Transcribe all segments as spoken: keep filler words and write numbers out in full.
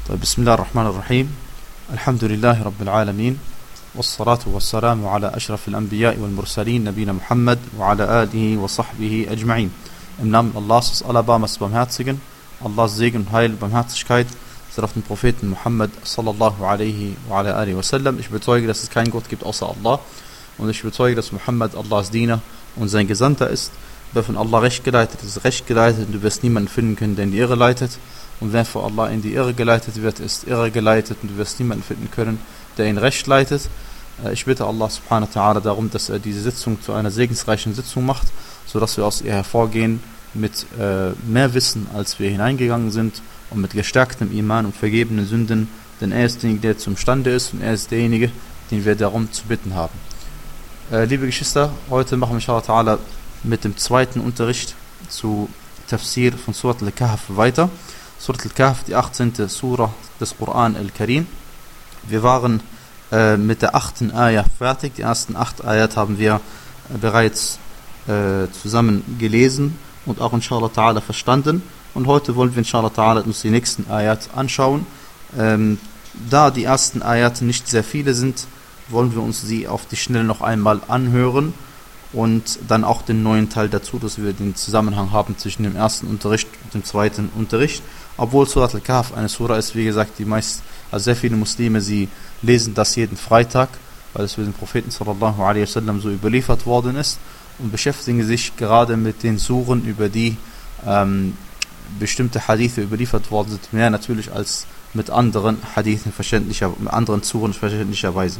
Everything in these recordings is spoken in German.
بسم الله الرحمن الرحيم الحمد لله رب العالمين والصلاة والسلام على أشرف الأنبياء والمرسلين نبينا Muhammad وعلى آله وصحبه أجمعين. Im Namen Allahs des Allerbarmers Barmherzigen, Allahs Segen und Heil, Barmherzigkeit sind auf den Propheten Muhammad sallallahu alaihi wa ala alihi wa sallam. Ich bezeuge, dass es keinen Gott gibt außer Allah, und ich bezeuge, dass Muhammad Allahs Diener und sein Gesandter ist. Wer von Allah recht geleitet ist, recht geleitet, und du wirst niemanden finden können, der in die Irre leitet. Und wer vor Allah in die Irre geleitet wird, ist irre geleitet, und du wirst niemanden finden können, der ihn recht leitet. Ich bitte Allah subhanahu wa ta'ala darum, dass er diese Sitzung zu einer segensreichen Sitzung macht, sodass wir aus ihr hervorgehen mit äh, mehr Wissen, als wir hineingegangen sind, und mit gestärktem Iman und vergebenen Sünden, denn er ist derjenige, der zum Stande ist, und er ist derjenige, den wir darum zu bitten haben. Äh, liebe Geschwister, heute machen wir inshallah ta'ala mit dem zweiten Unterricht zu Tafsir von Surat al-Kahf weiter. Surat al-Kahf, die achtzehnte Surah des Quran al-Karim. Wir waren äh, mit der achten Ayah fertig. Die ersten acht Ayat haben wir äh, bereits äh, zusammen gelesen und auch inshallah ta'ala verstanden. Und heute wollen wir inshallah ta'ala uns die nächsten Ayat anschauen. Ähm, da die ersten Ayat nicht sehr viele sind, wollen wir uns sie auf die Schnelle noch einmal anhören und dann auch den neuen Teil dazu, dass wir den Zusammenhang haben zwischen dem ersten Unterricht und dem zweiten Unterricht. Obwohl Surat al-Kahf eine Surah ist, wie gesagt, die meist, also sehr viele Muslime, sie lesen das jeden Freitag, weil es für den Propheten sallallahu alaihi wasallam so überliefert worden ist, und beschäftigen sich gerade mit den Suren, über die ähm, bestimmte Hadithe überliefert worden sind, mehr natürlich als mit anderen Hadithen verständlicher, mit anderen Suren verständlicherweise.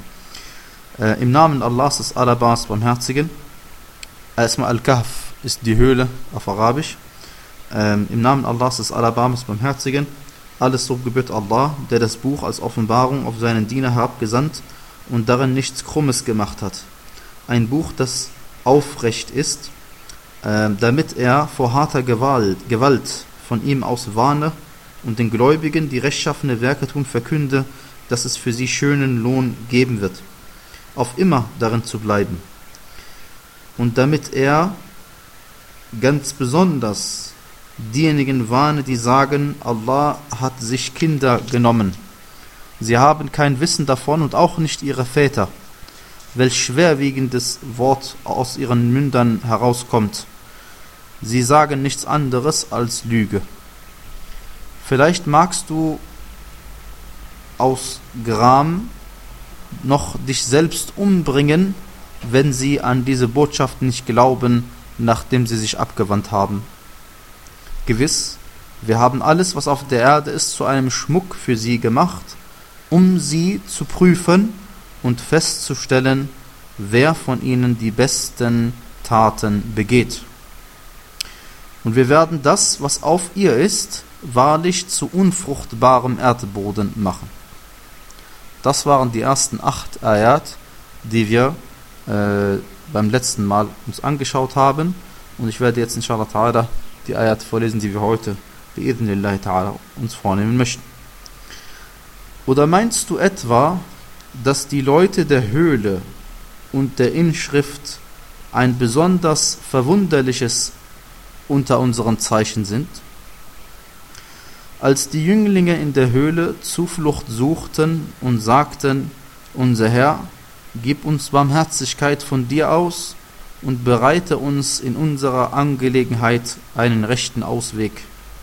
Äh, Im Namen Allahs des Allerbarmers Barmherzigen. Erstmal Al-Kahf ist die Höhle auf Arabisch. Ähm, Im Namen Allahs des Allerbarmers Barmherzigen. Alles Lob gebührt Allah, der das Buch als Offenbarung auf seinen Diener herabgesandt und darin nichts Krummes gemacht hat. Ein Buch, das aufrecht ist, äh, damit er vor harter Gewalt, Gewalt von ihm aus warne und den Gläubigen, die rechtschaffene Werke tun, verkünde, dass es für sie schönen Lohn geben wird, auf immer darin zu bleiben. Und damit er ganz besonders diejenigen warne, die sagen, Allah hat sich Kinder genommen. Sie haben kein Wissen davon und auch nicht ihre Väter, welch schwerwiegendes Wort aus ihren Mündern herauskommt. Sie sagen nichts anderes als Lüge. Vielleicht magst du aus Gram noch dich selbst umbringen, wenn sie an diese Botschaft nicht glauben, nachdem sie sich abgewandt haben. Gewiss, wir haben alles, was auf der Erde ist, zu einem Schmuck für sie gemacht, um sie zu prüfen und festzustellen, wer von ihnen die besten Taten begeht. Und wir werden das, was auf ihr ist, wahrlich zu unfruchtbarem Erdboden machen. Das waren die ersten acht Ayat, die wir äh, beim letzten Mal uns angeschaut haben. Und ich werde jetzt inshallah ta'ala die Ayat vorlesen, die wir heute bi'idhnillahi ta'ala uns vornehmen möchten. Oder meinst du etwa, dass die Leute der Höhle und der Inschrift ein besonders verwunderliches unter unseren Zeichen sind? Als die Jünglinge in der Höhle Zuflucht suchten und sagten, unser Herr, gib uns Barmherzigkeit von dir aus und bereite uns in unserer Angelegenheit einen rechten Ausweg.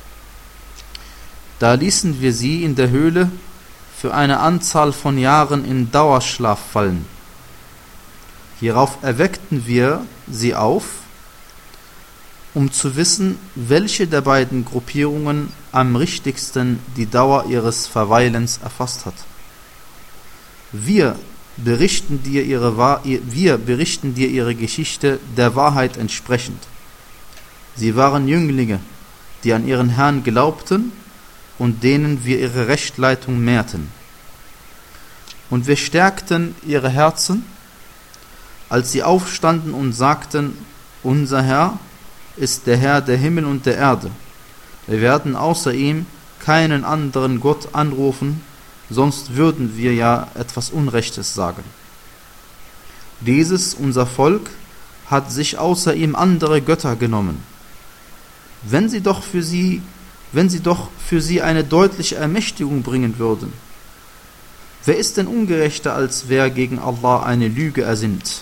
Da ließen wir sie in der Höhle für eine Anzahl von Jahren in Dauerschlaf fallen. Hierauf erweckten wir sie auf, um zu wissen, welche der beiden Gruppierungen am richtigsten die Dauer ihres Verweilens erfasst hat. Wir berichten dir ihre, wir berichten dir ihre Geschichte der Wahrheit entsprechend. Sie waren Jünglinge, die an ihren Herrn glaubten und denen wir ihre Rechtleitung mehrten. Und wir stärkten ihre Herzen, als sie aufstanden und sagten, unser Herr ist der Herr der Himmel und der Erde. Wir werden außer ihm keinen anderen Gott anrufen, sonst würden wir ja etwas Unrechtes sagen. Dieses, unser Volk, hat sich außer ihm andere Götter genommen. Wenn sie doch für sie wenn sie doch für sie eine deutliche Ermächtigung bringen würden. Wer ist denn ungerechter, als wer gegen Allah eine Lüge ersinnt?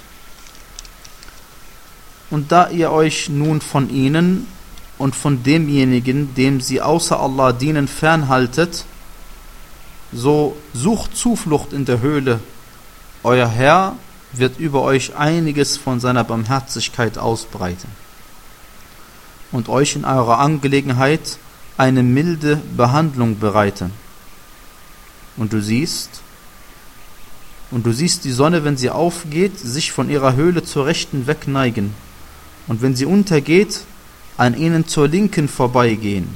Und da ihr euch nun von ihnen und von demjenigen, dem sie außer Allah dienen, fernhaltet, so sucht Zuflucht in der Höhle. Euer Herr wird über euch einiges von seiner Barmherzigkeit ausbreiten und euch in eurer Angelegenheit eine milde Behandlung bereiten. Und du siehst, und du siehst die Sonne, wenn sie aufgeht, sich von ihrer Höhle zur Rechten wegneigen, und wenn sie untergeht, an ihnen zur Linken vorbeigehen,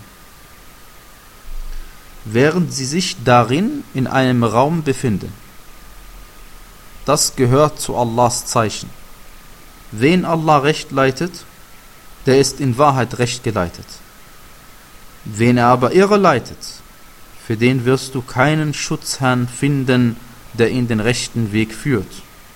während sie sich darin in einem Raum befinden. Das gehört zu Allahs Zeichen. Wen Allah recht leitet, der ist in Wahrheit recht geleitet. Wen er aber irre leitet, für den wirst du keinen Schutzherrn finden, der ihn den rechten Weg führt.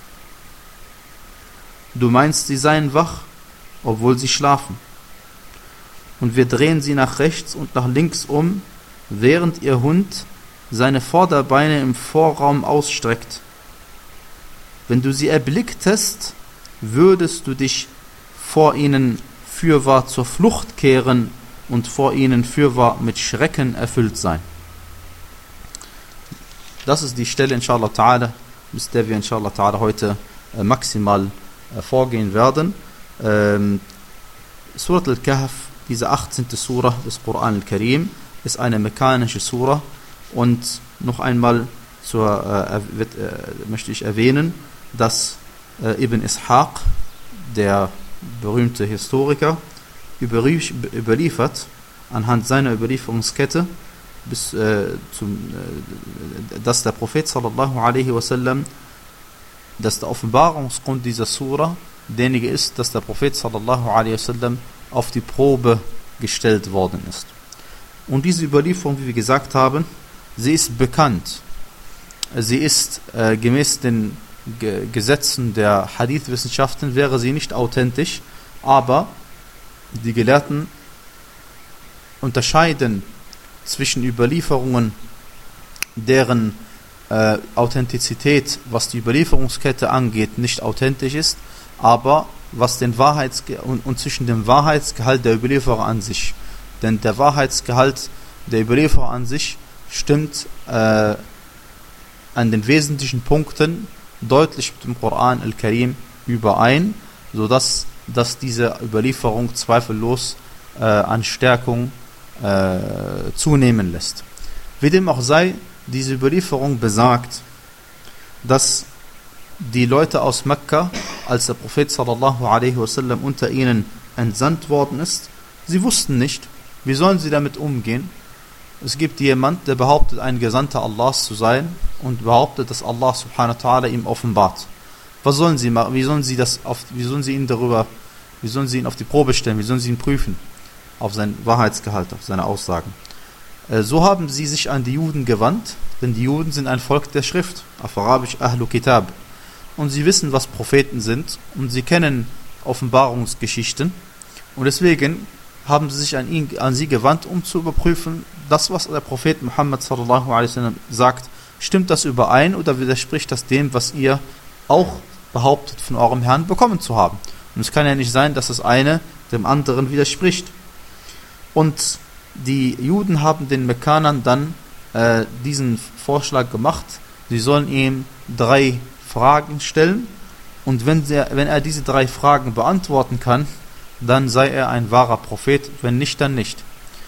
Du meinst, sie seien wach, obwohl sie schlafen. Und wir drehen sie nach rechts und nach links um, während ihr Hund seine Vorderbeine im Vorraum ausstreckt. Wenn du sie erblicktest, würdest du dich vor ihnen fürwahr zur Flucht kehren und vor ihnen fürwahr mit Schrecken erfüllt sein. Das ist die Stelle, inshallah ta'ala, bis der wir inshallah ta'ala heute äh, maximal äh, vorgehen werden. Ähm, Surat al-Kahf, diese achtzehnte Surah des Koran al-Karim, ist eine mekkanische Surah, und noch einmal zur, äh, wird, äh, möchte ich erwähnen, dass äh, Ibn Ishaq, der berühmte Historiker, überliefert, anhand seiner Überlieferungskette, bis, äh, zum, äh, dass der Prophet sallallahu alaihi wasallam, dass der Offenbarungsgrund dieser Surah derjenige ist, dass der Prophet sallallahu alaihi wasallam auf die Probe gestellt worden ist. Und diese Überlieferung, wie wir gesagt haben, sie ist bekannt. Sie ist äh, gemäß den Ge- Gesetzen der Hadith-Wissenschaften, wäre sie nicht authentisch, aber die Gelehrten unterscheiden zwischen Überlieferungen, deren äh, Authentizität, was die Überlieferungskette angeht, nicht authentisch ist, aber was den Wahrheitsge- und, und zwischen dem Wahrheitsgehalt der Überlieferer an sich. Denn der Wahrheitsgehalt der Überlieferer an sich stimmt äh, an den wesentlichen Punkten deutlich mit dem Koran al-Karim überein, sodass dass diese Überlieferung zweifellos äh, an Stärkung äh, zunehmen lässt. Wie dem auch sei, diese Überlieferung besagt, dass die Leute aus Mekka, als der Prophet sallallahu alaihi wasallam unter ihnen entsandt worden ist, sie wussten nicht, wie sollen sie damit umgehen. Es gibt jemand, der behauptet, ein Gesandter Allahs zu sein und behauptet, dass Allah subhanahu wa ta'ala ihm offenbart. Was sollen sie machen? Wie sollen sie das auf, wie sollen sie ihn darüber, wie sollen sie ihn auf die Probe stellen? Wie sollen sie ihn prüfen? Auf sein Wahrheitsgehalt, auf seine Aussagen. Äh, so haben sie sich an die Juden gewandt, denn die Juden sind ein Volk der Schrift, auf Arabisch Ahlu Kitab. Und sie wissen, was Propheten sind, und sie kennen Offenbarungsgeschichten, und deswegen haben sie sich an ihn, an sie gewandt, um zu überprüfen, das, was der Prophet Muhammad sallallahu alaihi wasallam sagt, stimmt das überein oder widerspricht das dem, was ihr auch behauptet, von eurem Herrn bekommen zu haben. Und es kann ja nicht sein, dass das eine dem anderen widerspricht. Und die Juden haben den Mekkanern dann äh, diesen Vorschlag gemacht, sie sollen ihm drei Fragen stellen, und wenn, sie, wenn er diese drei Fragen beantworten kann, dann sei er ein wahrer Prophet, wenn nicht, dann nicht.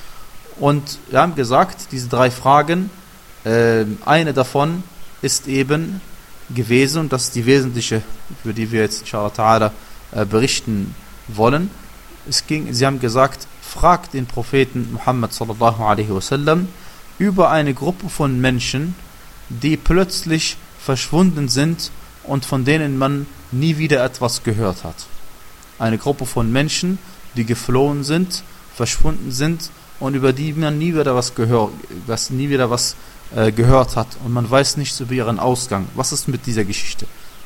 Und wir haben gesagt, diese drei Fragen, äh, eine davon ist eben gewesen, und das ist die wesentliche, über die wir jetzt inshallah ta'ala äh, berichten wollen. Es ging, sie haben gesagt, fragt den Propheten Muhammad sallallahu alaihi wasallam über eine Gruppe von Menschen, die plötzlich verschwunden sind und von denen man nie wieder etwas gehört hat. Eine Gruppe von Menschen, die geflohen sind, verschwunden sind und über die man nie wieder was gehört, was nie wieder was äh, gehört hat, und man weiß nichts über ihren Ausgang. Was ist mit dieser Geschichte?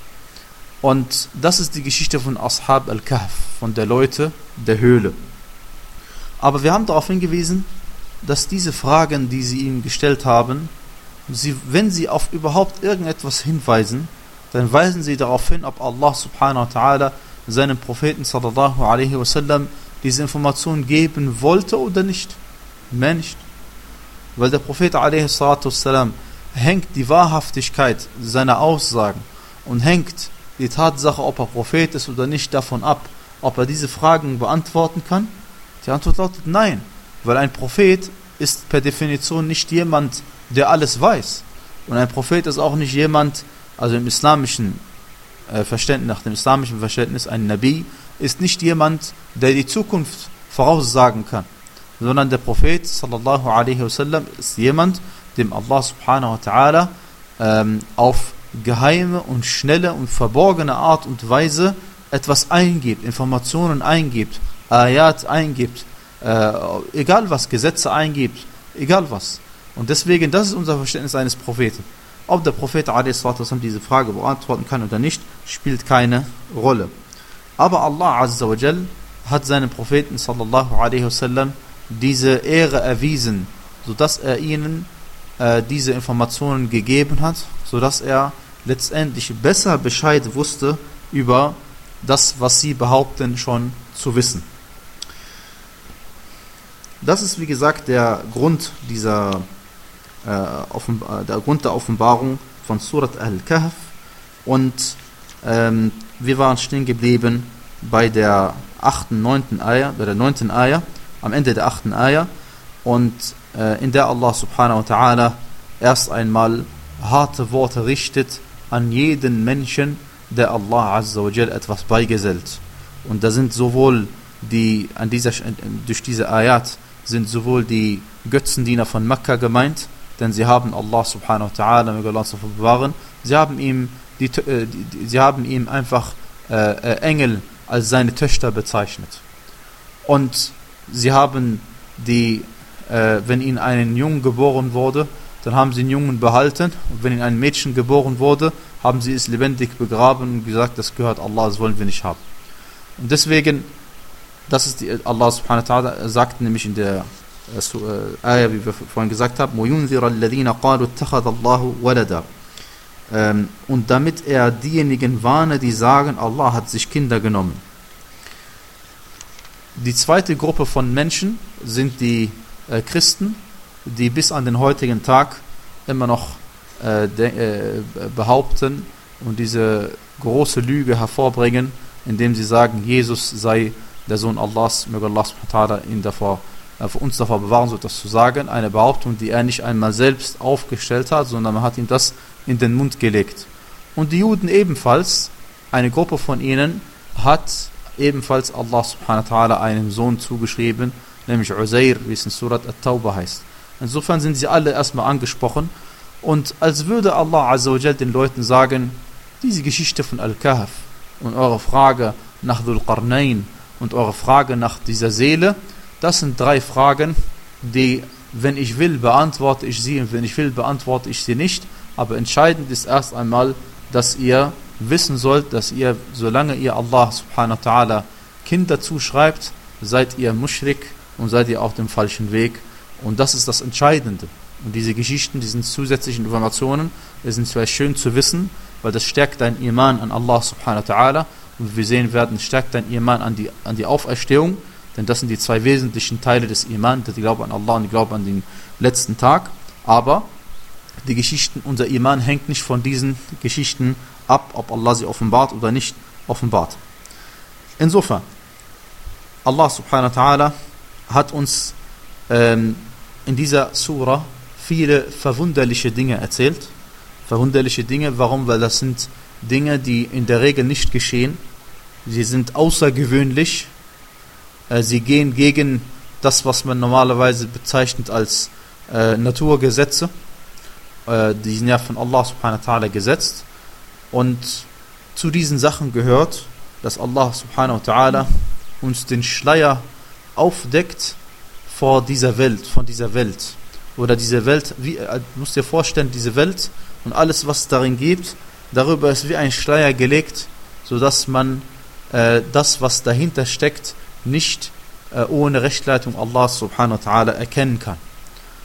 Und das ist die Geschichte von Ashab al-Kahf, von der Leute der Höhle. Aber wir haben darauf hingewiesen, dass diese Fragen, die sie ihm gestellt haben, sie, wenn sie auf überhaupt irgendetwas hinweisen, dann weisen sie darauf hin, ob Allah subhanahu wa ta'ala seinem Propheten sallallahu alaihi wasallam diese Information geben wollte oder nicht. Mehr nicht. Weil der Prophet alaihi salatu wassalam hängt die Wahrhaftigkeit seiner Aussagen und hängt die Tatsache, ob er Prophet ist oder nicht, davon ab, ob er diese Fragen beantworten kann. Die Antwort lautet nein, weil ein Prophet ist per Definition nicht jemand, der alles weiß. Und ein Prophet ist auch nicht jemand, also im islamischen äh, Verständnis, nach dem islamischen Verständnis, ein Nabi ist nicht jemand, der die Zukunft voraussagen kann, sondern der Prophet sallallahu alaihi wasallam ist jemand, dem Allah subhanahu wa ta'ala ähm, auf geheime und schnelle und verborgene Art und Weise etwas eingibt, Informationen eingibt, Ayat eingibt, äh, egal was, Gesetze eingibt, egal was. Und deswegen, das ist unser Verständnis eines Propheten. Ob der Prophet a s. diese Frage beantworten kann oder nicht, spielt keine Rolle. Aber Allah azza wa jal hat seinem Propheten sallallahu alaihi wasallam diese Ehre erwiesen, sodass er ihnen äh, diese Informationen gegeben hat, sodass er letztendlich besser Bescheid wusste über das, was sie behaupten, schon zu wissen. Das ist, wie gesagt, der Grund dieser äh, offen, äh, der Grund der Offenbarung von Surat Al-Kahf. Und ähm, wir waren stehen geblieben bei der achten, neunten Ayah, bei der neunten Ayah, am Ende der achten Ayah, und äh, in der Allah subhanahu wa ta'ala erst einmal harte Worte richtet an jeden Menschen, der Allah azza wa jal etwas beigesellt. Und da sind sowohl die, an dieser, durch diese Ayat sind sowohl die Götzendiener von Mekka gemeint, denn sie haben Allah subhanahu wa ta'ala, möge Allah davon bewahren, sie haben ihm, die, die, die, sie haben ihm einfach äh, Engel als seine Töchter bezeichnet. Und sie haben die, äh, wenn ihnen ein Jungen geboren wurde, dann haben sie den Jungen behalten, und wenn ihnen ein Mädchen geboren wurde, haben sie es lebendig begraben und gesagt, das gehört Allah, das wollen wir nicht haben. Und deswegen, das ist die, Allah subhanahu wa ta'ala sagt nämlich in der äh, Ayah, wie wir vorhin gesagt haben, وَيُنذِرَ الَّذِينَ قَالُوا اتَّخَذَ اللَّهُ وَلَدًا. Und damit er diejenigen warne, die sagen, Allah hat sich Kinder genommen. Die zweite Gruppe von Menschen sind die äh, Christen, die bis an den heutigen Tag immer noch äh, de, äh, behaupten und diese große Lüge hervorbringen, indem sie sagen, Jesus sei der Sohn Allahs, möge Allah subhanahu wa ta'ala ihn davor, äh, für uns davor bewahren, so etwas zu sagen. Eine Behauptung, die er nicht einmal selbst aufgestellt hat, sondern man hat ihm das in den Mund gelegt. Und die Juden ebenfalls, eine Gruppe von ihnen hat ebenfalls Allah subhanahu wa ta'ala einem Sohn zugeschrieben, nämlich Uzair, wie es in Surat At-Tawbah heißt. Insofern sind sie alle erstmal angesprochen, und als würde Allah azza wa jal den Leuten sagen, diese Geschichte von Al-Kahf und eure Frage nach Dhul Qarnayn und eure Frage nach dieser Seele, das sind drei Fragen, die, wenn ich will, beantworte ich sie, und wenn ich will, beantworte ich sie nicht. Aber entscheidend ist erst einmal, dass ihr wissen sollt, dass ihr, solange ihr Allah subhanahu wa ta'ala Kinder zuschreibt, seid ihr Muschrik und seid ihr auf dem falschen Weg. Und das ist das Entscheidende. Und diese Geschichten, diese zusätzlichen Informationen, die sind zwar schön zu wissen, weil das stärkt dein Iman an Allah subhanahu wa ta'ala, und wir sehen werden, stärkt dein Iman an die, an die Auferstehung, denn das sind die zwei wesentlichen Teile des Iman, die Glaube an Allah und die Glaube an den letzten Tag. Aber die Geschichten, unser Iman hängt nicht von diesen Geschichten ab, ob Allah sie offenbart oder nicht offenbart. Insofern, Allah subhanahu wa ta'ala hat uns ähm, in dieser Surah viele verwunderliche Dinge erzählt. Verwunderliche Dinge, warum? Weil das sind Dinge, die in der Regel nicht geschehen. Sie sind außergewöhnlich. Äh, sie gehen gegen das, was man normalerweise bezeichnet als äh, Naturgesetze. Äh, die sind ja von Allah subhanahu wa ta'ala gesetzt. Und zu diesen Sachen gehört, dass Allah subhanahu wa ta'ala uns den Schleier aufdeckt vor dieser Welt, von dieser Welt. Oder diese Welt, wie, du musst dir vorstellen, diese Welt und alles, was es darin gibt, darüber ist wie ein Schleier gelegt, sodass man äh, das, was dahinter steckt, nicht äh, ohne Rechtleitung Allah subhanahu wa ta'ala erkennen kann.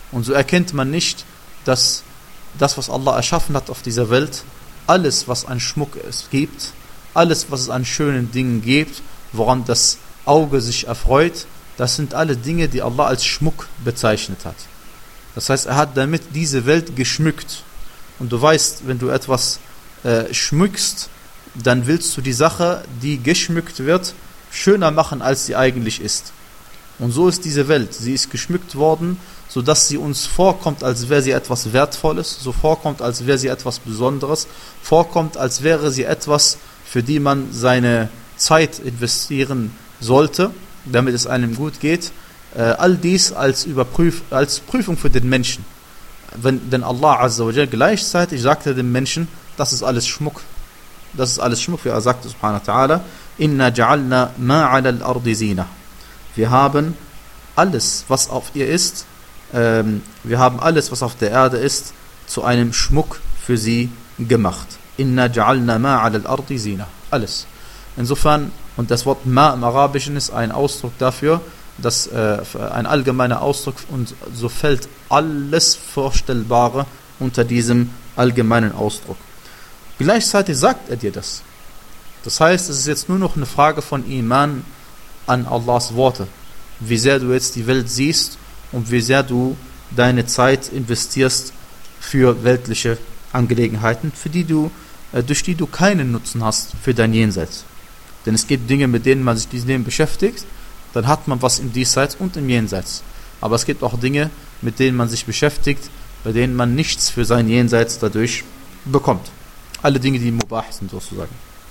Und so erkennt man nicht, dass das, was Allah erschaffen hat auf dieser Welt, alles, was an Schmuck es gibt, alles, was es an schönen Dingen gibt, woran das Auge sich erfreut, das sind alle Dinge, die Allah als Schmuck bezeichnet hat. Das heißt, er hat damit diese Welt geschmückt. Und du weißt, wenn du etwas äh, schmückst, dann willst du die Sache, die geschmückt wird, schöner machen, als sie eigentlich ist. Und so ist diese Welt. Sie ist geschmückt worden, sodass sie uns vorkommt, als wäre sie etwas Wertvolles, so vorkommt, als wäre sie etwas Besonderes, vorkommt, als wäre sie etwas, für die man seine Zeit investieren sollte, damit es einem gut geht. Äh, all dies als, Überprüf- als Prüfung für den Menschen. Wenn, denn Allah Azza wa Jal gleichzeitig sagte dem Menschen, das ist alles Schmuck. Das ist alles Schmuck, wie er sagte, subhanahu wa ta'ala, Inna ja'alna ma'ala al-ardi zina. Wir haben alles, was auf ihr ist, ähm, wir haben alles, was auf der Erde ist, zu einem Schmuck für sie gemacht. Inna ja'alna ma'ala al-ardi zina. Alles. Insofern, und das Wort ma im Arabischen ist ein Ausdruck dafür, dass äh, ein allgemeiner Ausdruck, und so fällt alles Vorstellbare unter diesem allgemeinen Ausdruck. Gleichzeitig sagt er dir das. Das heißt, es ist jetzt nur noch eine Frage von Iman an Allahs Worte. Wie sehr du jetzt die Welt siehst und wie sehr du deine Zeit investierst für weltliche Angelegenheiten, für die du, äh, durch die du keinen Nutzen hast für dein Jenseits. Denn es gibt Dinge, mit denen man sich diesem Leben beschäftigt, dann hat man was im Diesseits und im Jenseits. Aber es gibt auch Dinge, mit denen man sich beschäftigt, bei denen man nichts für sein Jenseits dadurch bekommt. Alle Dinge, die mubah sind sozusagen.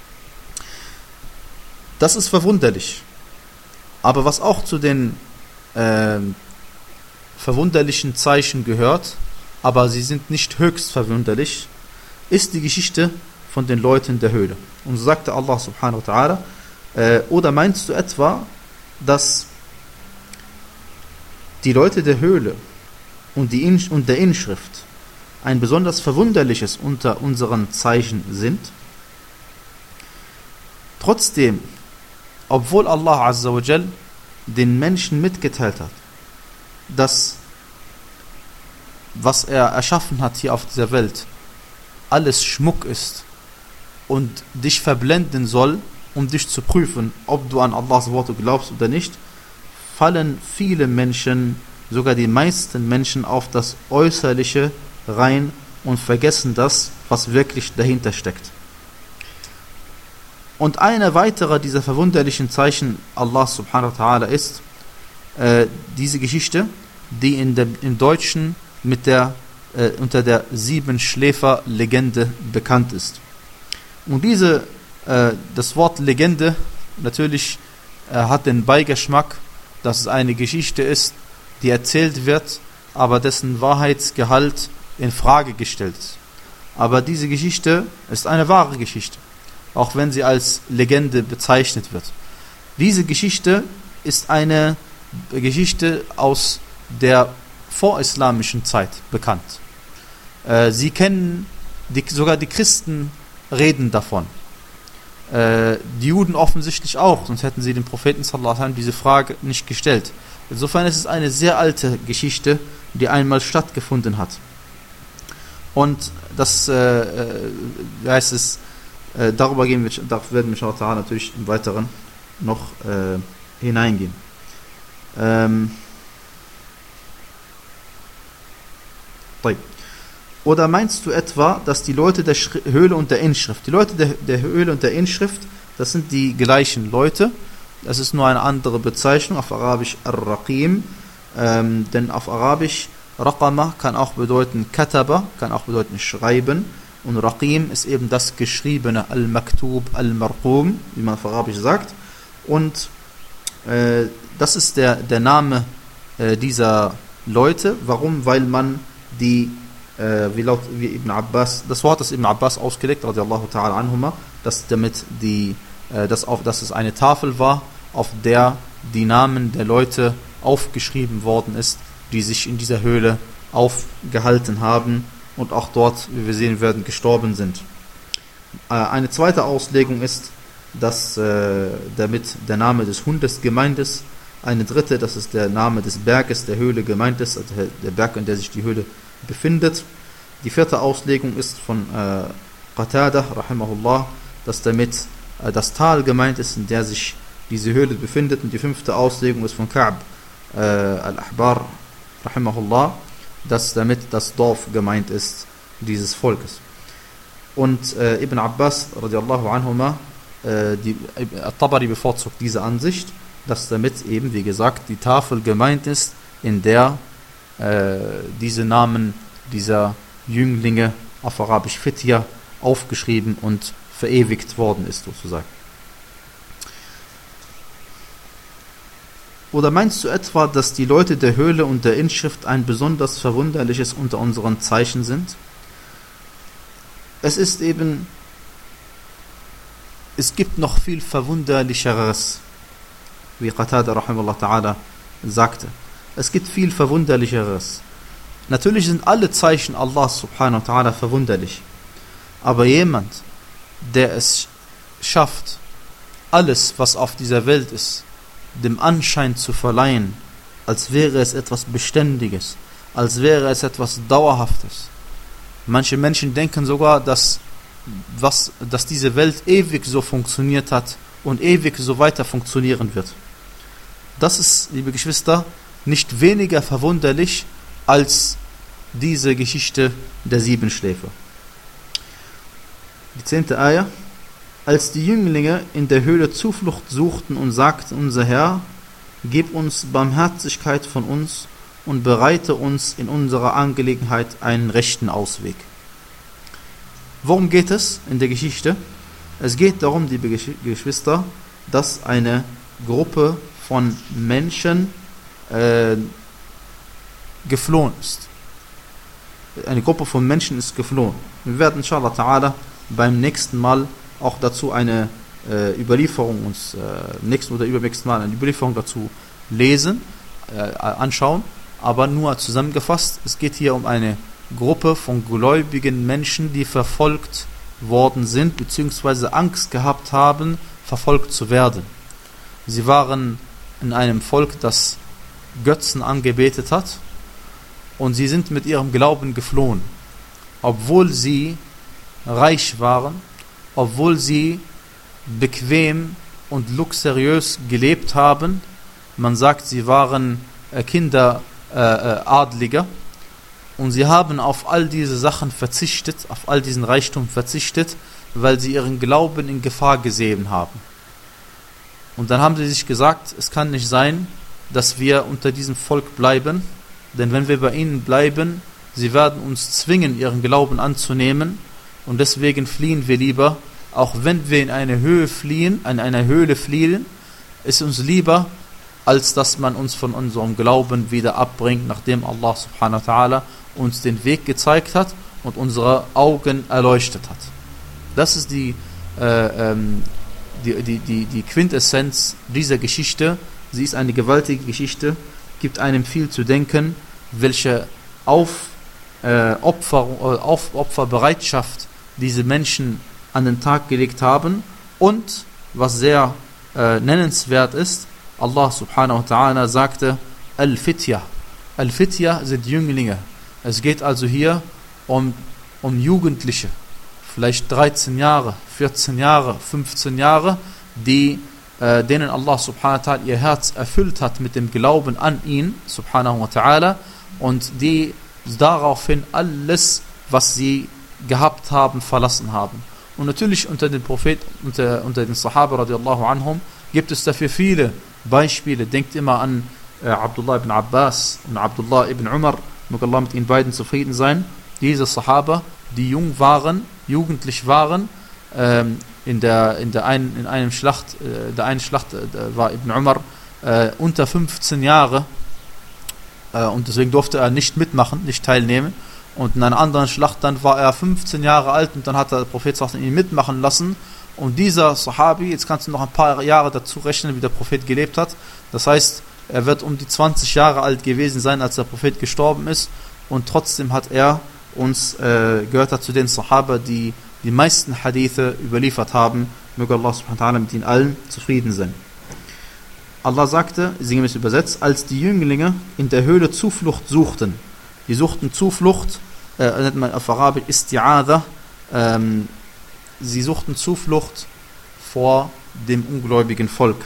Das ist verwunderlich. Aber was auch zu den äh, verwunderlichen Zeichen gehört, aber sie sind nicht höchst verwunderlich, ist die Geschichte von den Leuten der Höhle. Und so sagte Allah subhanahu wa ta'ala, äh, oder meinst du etwa, dass die Leute der Höhle und, die In- und der Inschrift ein besonders verwunderliches unter unseren Zeichen sind? Trotzdem, obwohl Allah Azza wa Jal den Menschen mitgeteilt hat, dass was er erschaffen hat hier auf dieser Welt alles Schmuck ist und dich verblenden soll, um dich zu prüfen, ob du an Allahs Worte glaubst oder nicht, fallen viele Menschen, sogar die meisten Menschen, auf das Äußerliche rein und vergessen das, was wirklich dahinter steckt. Und eine weitere dieser verwunderlichen Zeichen Allah subhanahu wa ta'ala ist äh, diese Geschichte, die in der, im Deutschen mit der, äh, unter der Siebenschläfer-Legende bekannt ist. Und diese, äh, das Wort Legende natürlich äh, hat den Beigeschmack, dass es eine Geschichte ist, die erzählt wird, aber dessen Wahrheitsgehalt in Frage gestellt ist. Aber diese Geschichte ist eine wahre Geschichte, auch wenn sie als Legende bezeichnet wird. Diese Geschichte ist eine Geschichte aus der vorislamischen Zeit bekannt. Äh, sie kennen, die, sogar die Christen reden davon. Äh, die Juden offensichtlich auch, sonst hätten sie dem Propheten sallallahu alaihi wasallam diese Frage nicht gestellt. Insofern ist es eine sehr alte Geschichte, die einmal stattgefunden hat. Und das äh, wie heißt es, äh, darüber gehen wir, darauf werden wir inshallah natürlich im Weiteren noch äh, hineingehen. Ähm, Oder meinst du etwa, dass die Leute der Schri- Höhle und der Inschrift, die Leute der, der Höhle und der Inschrift, das sind die gleichen Leute, das ist nur eine andere Bezeichnung, auf Arabisch Ar-Raqim, ähm, denn auf Arabisch Raqama kann auch bedeuten Kataba, kann auch bedeuten Schreiben, und Raqim ist eben das Geschriebene, Al-Maktub, Al-Marqum, wie man auf Arabisch sagt, und äh, das ist der, der Name äh, dieser Leute. Warum? Weil man die Äh, wie, laut, wie Ibn Abbas, das Wort ist Ibn Abbas ausgelegt, radiallahu ta'ala anhuma, dass damit die, äh, dass, auf, dass es eine Tafel war, auf der die Namen der Leute aufgeschrieben worden ist, die sich in dieser Höhle aufgehalten haben und auch dort, wie wir sehen werden, gestorben sind. Äh, eine zweite Auslegung ist, dass äh, damit der Name des Hundes gemeint ist, Eine dritte, das ist der Name des Berges, der Höhle gemeint ist, also der Berg, in der sich die Höhle befindet. Die vierte Auslegung ist von äh, Qatada, rahimahullah, dass damit äh, das Tal gemeint ist, in der sich diese Höhle befindet. Und die fünfte Auslegung ist von Ka'b äh, al-Ahbar, rahimahullah, dass damit das Dorf gemeint ist, dieses Volkes. Und äh, Ibn Abbas, radiallahu anhuma, äh, die, At-Tabari bevorzugt diese Ansicht, dass damit eben, wie gesagt, die Tafel gemeint ist, in der äh, diese Namen dieser Jünglinge auf Arabisch Fitya aufgeschrieben und verewigt worden ist, sozusagen. Oder meinst du etwa, dass die Leute der Höhle und der Inschrift ein besonders verwunderliches unter unseren Zeichen sind? Es ist eben, es gibt noch viel verwunderlicheres, wie Qatada rahimahullah ta'ala sagte. Es gibt viel verwunderlicheres. Natürlich sind alle Zeichen Allah subhanahu wa ta'ala verwunderlich. Aber jemand, der es schafft, alles, was auf dieser Welt ist, dem Anschein zu verleihen, als wäre es etwas Beständiges, als wäre es etwas Dauerhaftes. Manche Menschen denken sogar, dass, was, dass diese Welt ewig so funktioniert hat und ewig so weiter funktionieren wird. Das ist, liebe Geschwister, nicht weniger verwunderlich als diese Geschichte der Siebenschläfer. Die zehnte Ayah. Als die Jünglinge in der Höhle Zuflucht suchten und sagten, unser Herr, gib uns Barmherzigkeit von uns und bereite uns in unserer Angelegenheit einen rechten Ausweg. Worum geht es in der Geschichte? Es geht darum, liebe Geschwister, dass eine Gruppe von Menschen äh, geflohen ist. Eine Gruppe von Menschen ist geflohen. Wir werden inshallah ta'ala beim nächsten Mal auch dazu eine äh, Überlieferung uns äh, nächsten oder übernächsten Mal eine Überlieferung dazu lesen, äh, anschauen, aber nur zusammengefasst, es geht hier um eine Gruppe von gläubigen Menschen, die verfolgt worden sind, beziehungsweise Angst gehabt haben, verfolgt zu werden. Sie waren in einem Volk, das Götzen angebetet hat, und sie sind mit ihrem Glauben geflohen, obwohl sie reich waren, obwohl sie bequem und luxuriös gelebt haben. Man sagt, sie waren äh, Kinder äh, äh, Adliger, und sie haben auf all diese Sachen verzichtet, auf all diesen Reichtum verzichtet, weil sie ihren Glauben in Gefahr gesehen haben. Und dann haben sie sich gesagt, es kann nicht sein, dass wir unter diesem Volk bleiben, denn wenn wir bei ihnen bleiben, sie werden uns zwingen, ihren Glauben anzunehmen, und deswegen fliehen wir lieber, auch wenn wir in eine Höhe fliehen, in einer Höhle fliehen, ist uns lieber, als dass man uns von unserem Glauben wieder abbringt, nachdem Allah subhanahu wa ta'ala uns den Weg gezeigt hat und unsere Augen erleuchtet hat. Das ist die, äh, ähm, die, die, die, die Quintessenz dieser Geschichte. Sie ist eine gewaltige Geschichte, gibt einem viel zu denken, welche Auf, äh, Opfer, äh, Auf, Opferbereitschaft diese Menschen an den Tag gelegt haben, und was sehr äh, nennenswert ist, Allah subhanahu wa ta'ala sagte Al-Fitya. Al-Fitya sind Jünglinge. Es geht also hier um, um Jugendliche, vielleicht dreizehn Jahre, vierzehn Jahre, fünfzehn Jahre, die, äh, denen Allah subhanahu wa ta'ala ihr Herz erfüllt hat mit dem Glauben an ihn subhanahu wa ta'ala, und die daraufhin alles, was sie gehabt haben, verlassen haben. Und natürlich unter den Propheten, unter, unter den Sahaba radiallahu anhum, gibt es dafür viele Beispiele. Denkt immer an äh, Abdullah ibn Abbas und Abdullah ibn Umar, möge Allah mit ihnen beiden zufrieden sein. Diese Sahaba, die jung waren, jugendlich waren, ähm, in der in der einen in einem Schlacht, äh, der einen Schlacht äh, war Ibn Umar äh, unter fünfzehn Jahre, äh, und deswegen durfte er nicht mitmachen, nicht teilnehmen. Und in einer anderen Schlacht dann war er fünfzehn Jahre alt, und dann hat der Prophet ihn mitmachen lassen. Und dieser Sahabi, jetzt kannst du noch ein paar Jahre dazu rechnen, wie der Prophet gelebt hat. Das heißt, er wird um die zwanzig Jahre alt gewesen sein, als der Prophet gestorben ist. Und trotzdem hat er uns, äh, gehört er zu den Sahaba, die die meisten Hadithe überliefert haben. Möge Allah subhanahu wa ta'ala mit ihnen allen zufrieden sein. Allah sagte, sinngemäß übersetzt, als die Jünglinge in der Höhle Zuflucht suchten. Die suchten Zuflucht, äh, nennt man auf Arabisch Isti'adha, ähm, sie suchten Zuflucht vor dem ungläubigen Volk.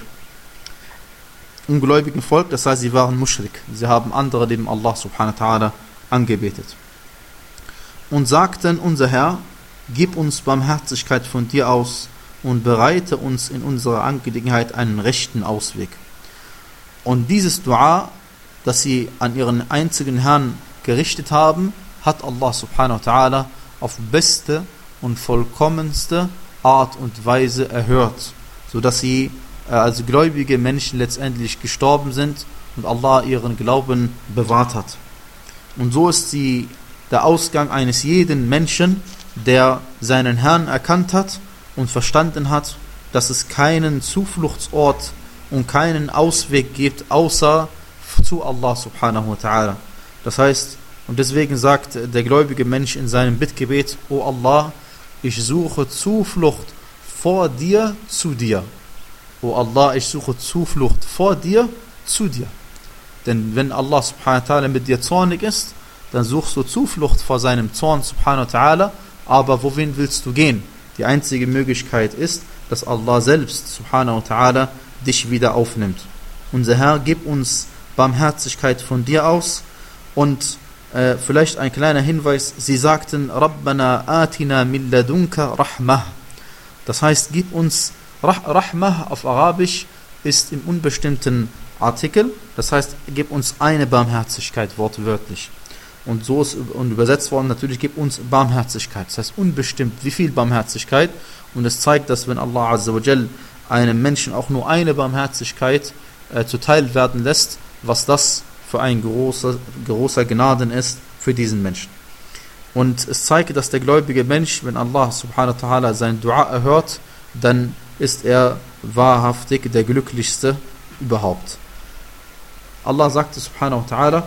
Ungläubigen Volk, das heißt, sie waren Muschrik. Sie haben andere neben Allah subhanahu wa ta'ala angebetet. Und sagten, unser Herr, gib uns Barmherzigkeit von dir aus und bereite uns in unserer Angelegenheit einen rechten Ausweg. Und dieses Dua, das sie an ihren einzigen Herrn gerichtet haben, hat Allah subhanahu wa ta'ala auf beste und vollkommenste Art und Weise erhört, sodass sie äh, als gläubige Menschen letztendlich gestorben sind und Allah ihren Glauben bewahrt hat. Und so ist sie der Ausgang eines jeden Menschen, der seinen Herrn erkannt hat und verstanden hat, dass es keinen Zufluchtsort und keinen Ausweg gibt, außer zu Allah subhanahu wa ta'ala. Das heißt, und deswegen sagt der gläubige Mensch in seinem Bittgebet, O Allah, ich suche Zuflucht vor dir zu dir. O Allah, ich suche Zuflucht vor dir zu dir. Denn wenn Allah subhanahu wa ta'ala mit dir zornig ist, dann suchst du Zuflucht vor seinem Zorn subhanahu wa ta'ala, aber wohin willst du gehen? Die einzige Möglichkeit ist, dass Allah selbst subhanahu wa ta'ala dich wieder aufnimmt. Unser Herr, gib uns Barmherzigkeit von dir aus. Und äh, vielleicht ein kleiner Hinweis, sie sagten, Rabbana atina min ladunka rahmah. Das heißt, gib uns Rah- Rahmah auf Arabisch ist im unbestimmten Artikel, das heißt, gib uns eine Barmherzigkeit, wortwörtlich. Und so ist und übersetzt worden, natürlich, gib uns Barmherzigkeit. Das heißt, unbestimmt, wie viel Barmherzigkeit. Und es zeigt, dass wenn Allah Azza wa Jal einem Menschen auch nur eine Barmherzigkeit äh, zuteil werden lässt, was das für ein großer, großer Gnaden ist für diesen Menschen. Und es zeigt, dass der gläubige Mensch, wenn Allah subhanahu wa ta'ala sein Dua erhört, dann ist er wahrhaftig der glücklichste überhaupt. Allah sagte subhanahu wa ta'ala,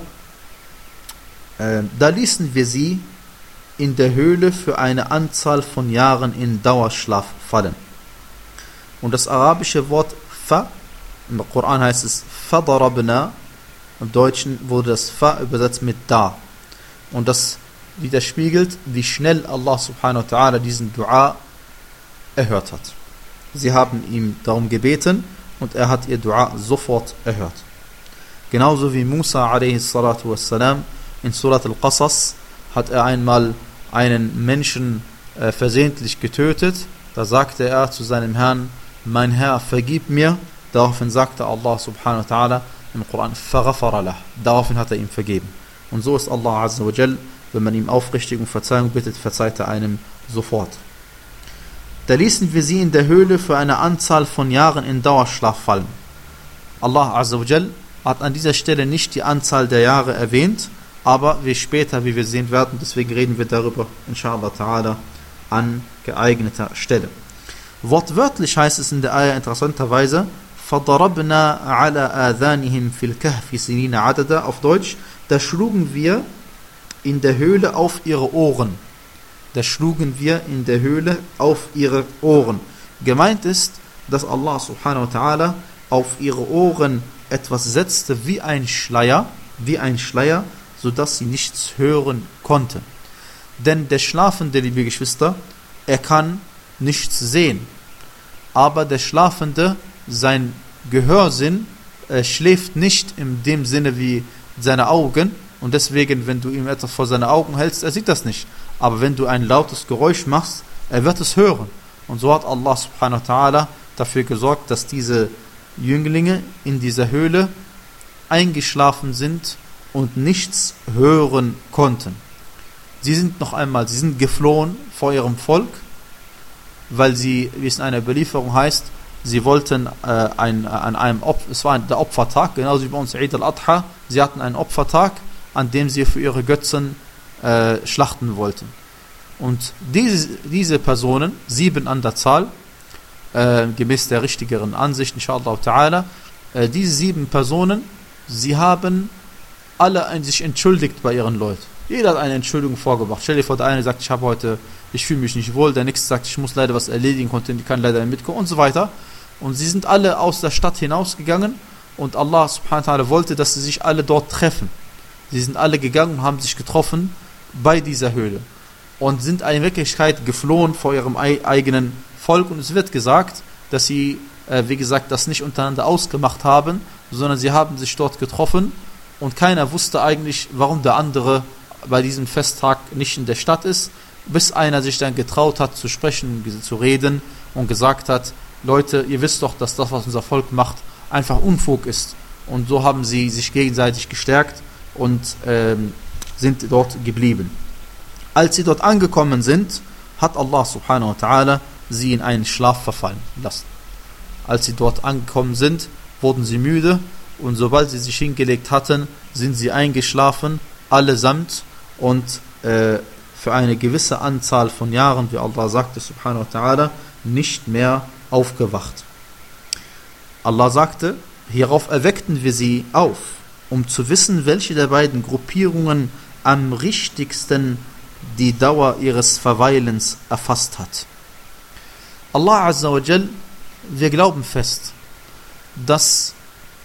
äh, da ließen wir sie in der Höhle für eine Anzahl von Jahren in Dauerschlaf fallen. Und das arabische Wort fa, im Koran heißt es fadarabna, im Deutschen wurde das fa übersetzt mit da. Und das widerspiegelt, wie schnell Allah subhanahu wa ta'ala diesen Dua erhört hat. Sie haben ihm darum gebeten und er hat ihr Dua sofort erhört. Genauso wie Musa alayhi salatu wassalam in Surat al-Qasas hat er einmal einen Menschen äh, versehentlich getötet. Da sagte er zu seinem Herrn, mein Herr, vergib mir. Daraufhin sagte Allah subhanahu wa ta'ala im Koran, faghafara lah. Daraufhin hat er ihm vergeben. Und so ist Allah azza wa jal, wenn man ihm aufrichtig um Verzeihung bittet, verzeiht er einem sofort. Da ließen wir sie in der Höhle für eine Anzahl von Jahren in Dauerschlaf fallen. Allah azza wa jal hat an dieser Stelle nicht die Anzahl der Jahre erwähnt, aber wie später, wie wir sehen werden, deswegen reden wir darüber, inshallah ta'ala, an geeigneter Stelle. Wortwörtlich heißt es in der Ayah interessanterweise, فَضَرَبْنَا عَلَى آذَانِهِمْ فِي الْكَهْفِ سِنِينَ عَدَدًا, auf Deutsch, da schlugen wir in der Höhle auf ihre Ohren. Da schlugen wir in der Höhle auf ihre Ohren. Gemeint ist, dass Allah subhanahu wa ta'ala auf ihre Ohren etwas setzte wie ein Schleier, wie ein Schleier, sodass sie nichts hören konnten. Denn der Schlafende, liebe Geschwister, er kann nichts sehen. Aber der Schlafende, sein Gehörsinn, äh, schläft nicht in dem Sinne wie seine Augen. Und deswegen, wenn du ihm etwas vor seine Augen hältst, er sieht das nicht. Aber wenn du ein lautes Geräusch machst, er wird es hören. Und so hat Allah subhanahu wa ta'ala dafür gesorgt, dass diese Jünglinge in dieser Höhle eingeschlafen sind und nichts hören konnten. Sie sind noch einmal, sie sind geflohen vor ihrem Volk, weil sie, wie es in einer Überlieferung heißt, sie wollten äh, ein, an einem Opfer, es war ein, der Opfertag, genauso wie bei uns Eid al-Adha, sie hatten einen Opfertag, an dem sie für ihre Götzen äh, schlachten wollten. Und diese, diese Personen, sieben an der Zahl, äh, gemäß der richtigeren Ansicht, inshallah ta'ala, äh, diese sieben Personen, sie haben alle ein, sich entschuldigt bei ihren Leuten. Jeder hat eine Entschuldigung vorgebracht. Stell dir vor, der eine sagt, ich habe heute, ich fühle mich nicht wohl, der nächste sagt, ich muss leider was erledigen, konnte, kann leider mitkommen und so weiter. Und sie sind alle aus der Stadt hinausgegangen und Allah subhanahu wa ta'ala wollte, dass sie sich alle dort treffen. Sie sind alle gegangen und haben sich getroffen bei dieser Höhle und sind in Wirklichkeit geflohen vor ihrem eigenen Volk, und es wird gesagt, dass sie, äh, wie gesagt, das nicht untereinander ausgemacht haben, sondern sie haben sich dort getroffen und keiner wusste eigentlich, warum der andere bei diesem Festtag nicht in der Stadt ist, bis einer sich dann getraut hat zu sprechen, zu reden und gesagt hat, Leute, ihr wisst doch, dass das, was unser Volk macht, einfach Unfug ist. Und so haben sie sich gegenseitig gestärkt und ähm, sind dort geblieben. Als sie dort angekommen sind, hat Allah subhanahu wa ta'ala sie in einen Schlaf verfallen lassen. Als sie dort angekommen sind, wurden sie müde, und sobald sie sich hingelegt hatten, sind sie eingeschlafen, allesamt, und äh, für eine gewisse Anzahl von Jahren, wie Allah sagte subhanahu wa ta'ala, nicht mehr aufgewacht. Allah sagte, hierauf erweckten wir sie auf, um zu wissen, welche der beiden Gruppierungen am richtigsten die Dauer ihres Verweilens erfasst hat. Allah Azza wa Jal, wir glauben fest, dass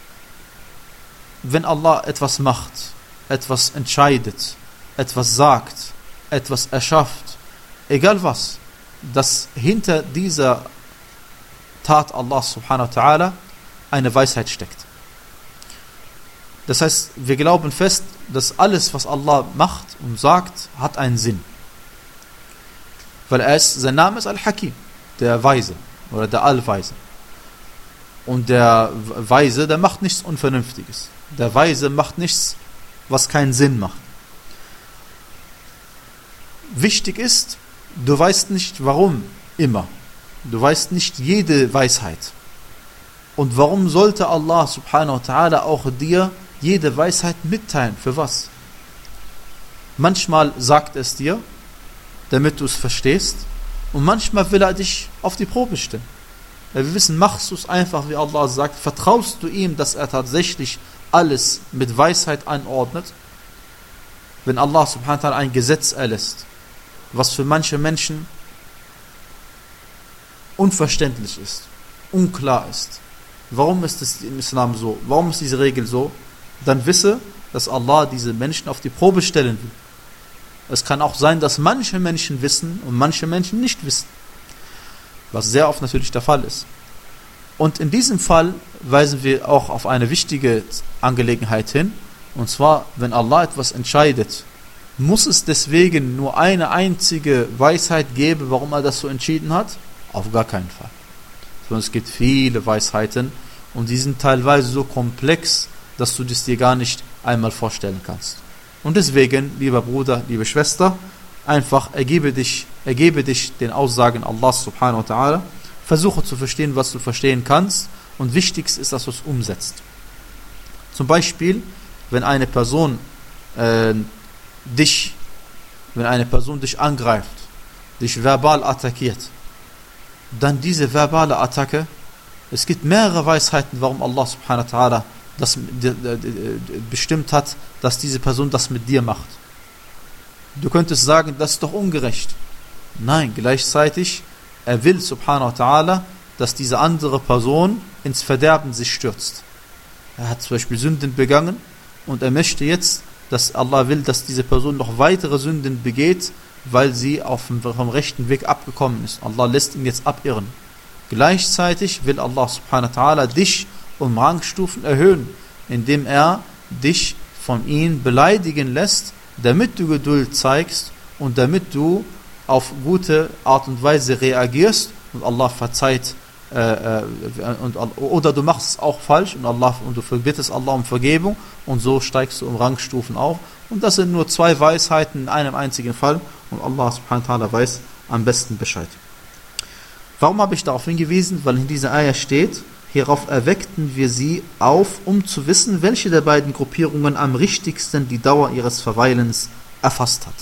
wenn Allah etwas macht, etwas entscheidet, etwas sagt, etwas erschafft, egal was, dass hinter dieser Tat Allah subhanahu wa ta'ala eine Weisheit steckt. Das heißt, wir glauben fest, dass alles, was Allah macht und sagt, hat einen Sinn. Weil er ist, sein Name ist Al-Hakim, der Weise oder der Allweise. Und der Weise, der macht nichts Unvernünftiges. Der Weise macht nichts, was keinen Sinn macht. Wichtig ist, du weißt nicht warum immer. Du weißt nicht jede Weisheit. Und warum sollte Allah subhanahu wa ta'ala auch dir jede Weisheit mitteilen? Für was? Manchmal sagt es dir, damit du es verstehst, und manchmal will er dich auf die Probe stellen. Weil wir wissen, machst du es einfach, wie Allah sagt, vertraust du ihm, dass er tatsächlich alles mit Weisheit anordnet? Wenn Allah subhanahu wa ta'ala ein Gesetz erlässt, was für manche Menschen unverständlich ist, unklar ist, warum ist es im Islam so, warum ist diese Regel so, dann wisse, dass Allah diese Menschen auf die Probe stellen will. Es kann auch sein, dass manche Menschen wissen und manche Menschen nicht wissen, was sehr oft natürlich der Fall ist. Und in diesem Fall weisen wir auch auf eine wichtige Angelegenheit hin, und zwar, wenn Allah etwas entscheidet, muss es deswegen nur eine einzige Weisheit geben, warum er das so entschieden hat? Auf gar keinen Fall. Sondern es gibt viele Weisheiten, und die sind teilweise so komplex, dass du das dir gar nicht einmal vorstellen kannst. Und deswegen, lieber Bruder, liebe Schwester, einfach ergebe dich, ergebe dich den Aussagen Allahs subhanahu wa ta'ala, versuche zu verstehen, was du verstehen kannst, und wichtigst ist, dass du es umsetzt. Zum Beispiel, wenn eine Person äh, dich, wenn eine Person dich angreift, dich verbal attackiert, dann diese verbale Attacke, es gibt mehrere Weisheiten, warum Allah subhanahu wa ta'ala das bestimmt hat, dass diese Person das mit dir macht. Du könntest sagen, das ist doch ungerecht. Nein, gleichzeitig, er will subhanahu wa ta'ala, dass diese andere Person ins Verderben sich stürzt. Er hat zum Beispiel Sünden begangen, und er möchte jetzt, dass Allah will, dass diese Person noch weitere Sünden begeht, weil sie auf dem, vom rechten Weg abgekommen ist. Allah lässt ihn jetzt abirren. Gleichzeitig will Allah subhanahu wa ta'ala dich um Rangstufen erhöhen, indem er dich von ihm beleidigen lässt, damit du Geduld zeigst und damit du auf gute Art und Weise reagierst und Allah verzeiht, äh, äh, und, oder du machst es auch falsch und, Allah, und du bittest Allah um Vergebung, und so steigst du um Rangstufen auf. Und das sind nur zwei Weisheiten in einem einzigen Fall, und Allah subhanahu wa ta'ala weiß am besten Bescheid. Warum habe ich darauf hingewiesen? Weil in dieser Ayah steht, hierauf erweckten wir sie auf, um zu wissen, welche der beiden Gruppierungen am richtigsten die Dauer ihres Verweilens erfasst hat.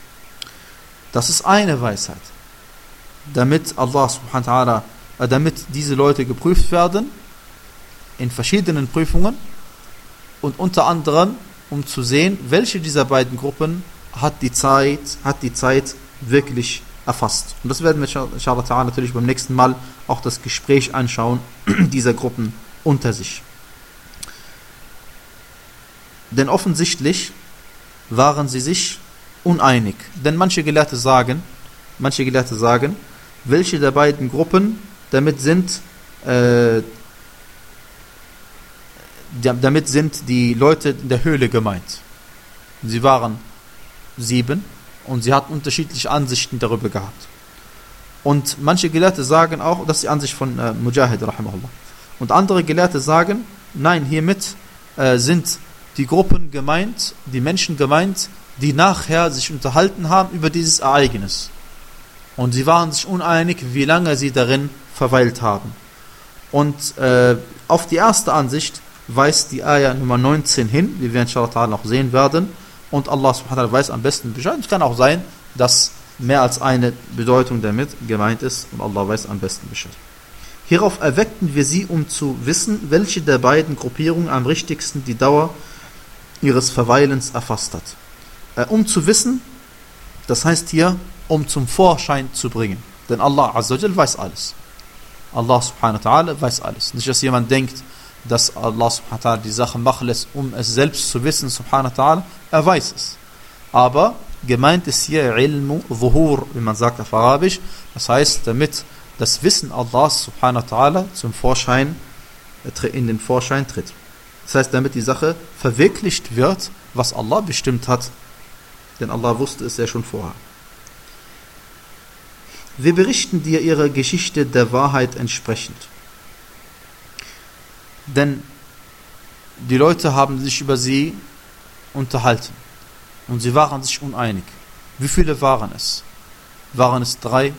Das ist eine Weisheit. Damit Allah subhanahu wa ta'ala, äh, damit diese Leute geprüft werden, in verschiedenen Prüfungen, und unter anderem, um zu sehen, welche dieser beiden Gruppen hat die Zeit, hat die Zeit wirklich erfasst. Und das werden wir inshallah ta'ala natürlich beim nächsten Mal auch das Gespräch anschauen, dieser Gruppen unter sich. Denn offensichtlich waren sie sich uneinig. Denn manche Gelehrte sagen, manche Gelehrte sagen, welche der beiden Gruppen damit sind, äh, damit sind die Leute in der Höhle gemeint. Sie waren sieben und sie hatten unterschiedliche Ansichten darüber gehabt. Und manche Gelehrte sagen auch, das ist die Ansicht von äh, Mujahid, rahimahullah. Und andere Gelehrte sagen, nein, hiermit äh, sind die Gruppen gemeint, die Menschen gemeint, die nachher sich unterhalten haben über dieses Ereignis. Und sie waren sich uneinig, wie lange sie darin verweilt haben. Und äh, auf die erste Ansicht weist die Ayah Nummer neunzehn hin, wie wir inshallah noch sehen werden. Und Allah subhanahu wa ta'ala weiß am besten Bescheid. Es kann auch sein, dass mehr als eine Bedeutung damit gemeint ist und Allah weiß am besten Bescheid. Hierauf erweckten wir sie, um zu wissen, welche der beiden Gruppierungen am richtigsten die Dauer ihres Verweilens erfasst hat. Äh, um zu wissen, das heißt hier, um zum Vorschein zu bringen. Denn Allah Azza wa Jal weiß alles. Allah subhanahu wa ta'ala weiß alles. Nicht, dass jemand denkt, dass Allah subhanahu wa ta'ala die Sache machen lässt, um es selbst zu wissen, subhanahu wa ta'ala. Er weiß es. Aber gemeint ist hier Ilmu Zuhur, wie man sagt auf Arabisch. Das heißt, damit das Wissen Allahs subhanahu wa ta'ala zum Vorschein, in den Vorschein tritt. Das heißt, damit die Sache verwirklicht wird, was Allah bestimmt hat. Denn Allah wusste es ja schon vorher. Wir berichten dir ihre Geschichte der Wahrheit entsprechend. Denn die Leute haben sich über sie unterhalten. Und sie waren sich uneinig. Wie viele waren es? Waren es drei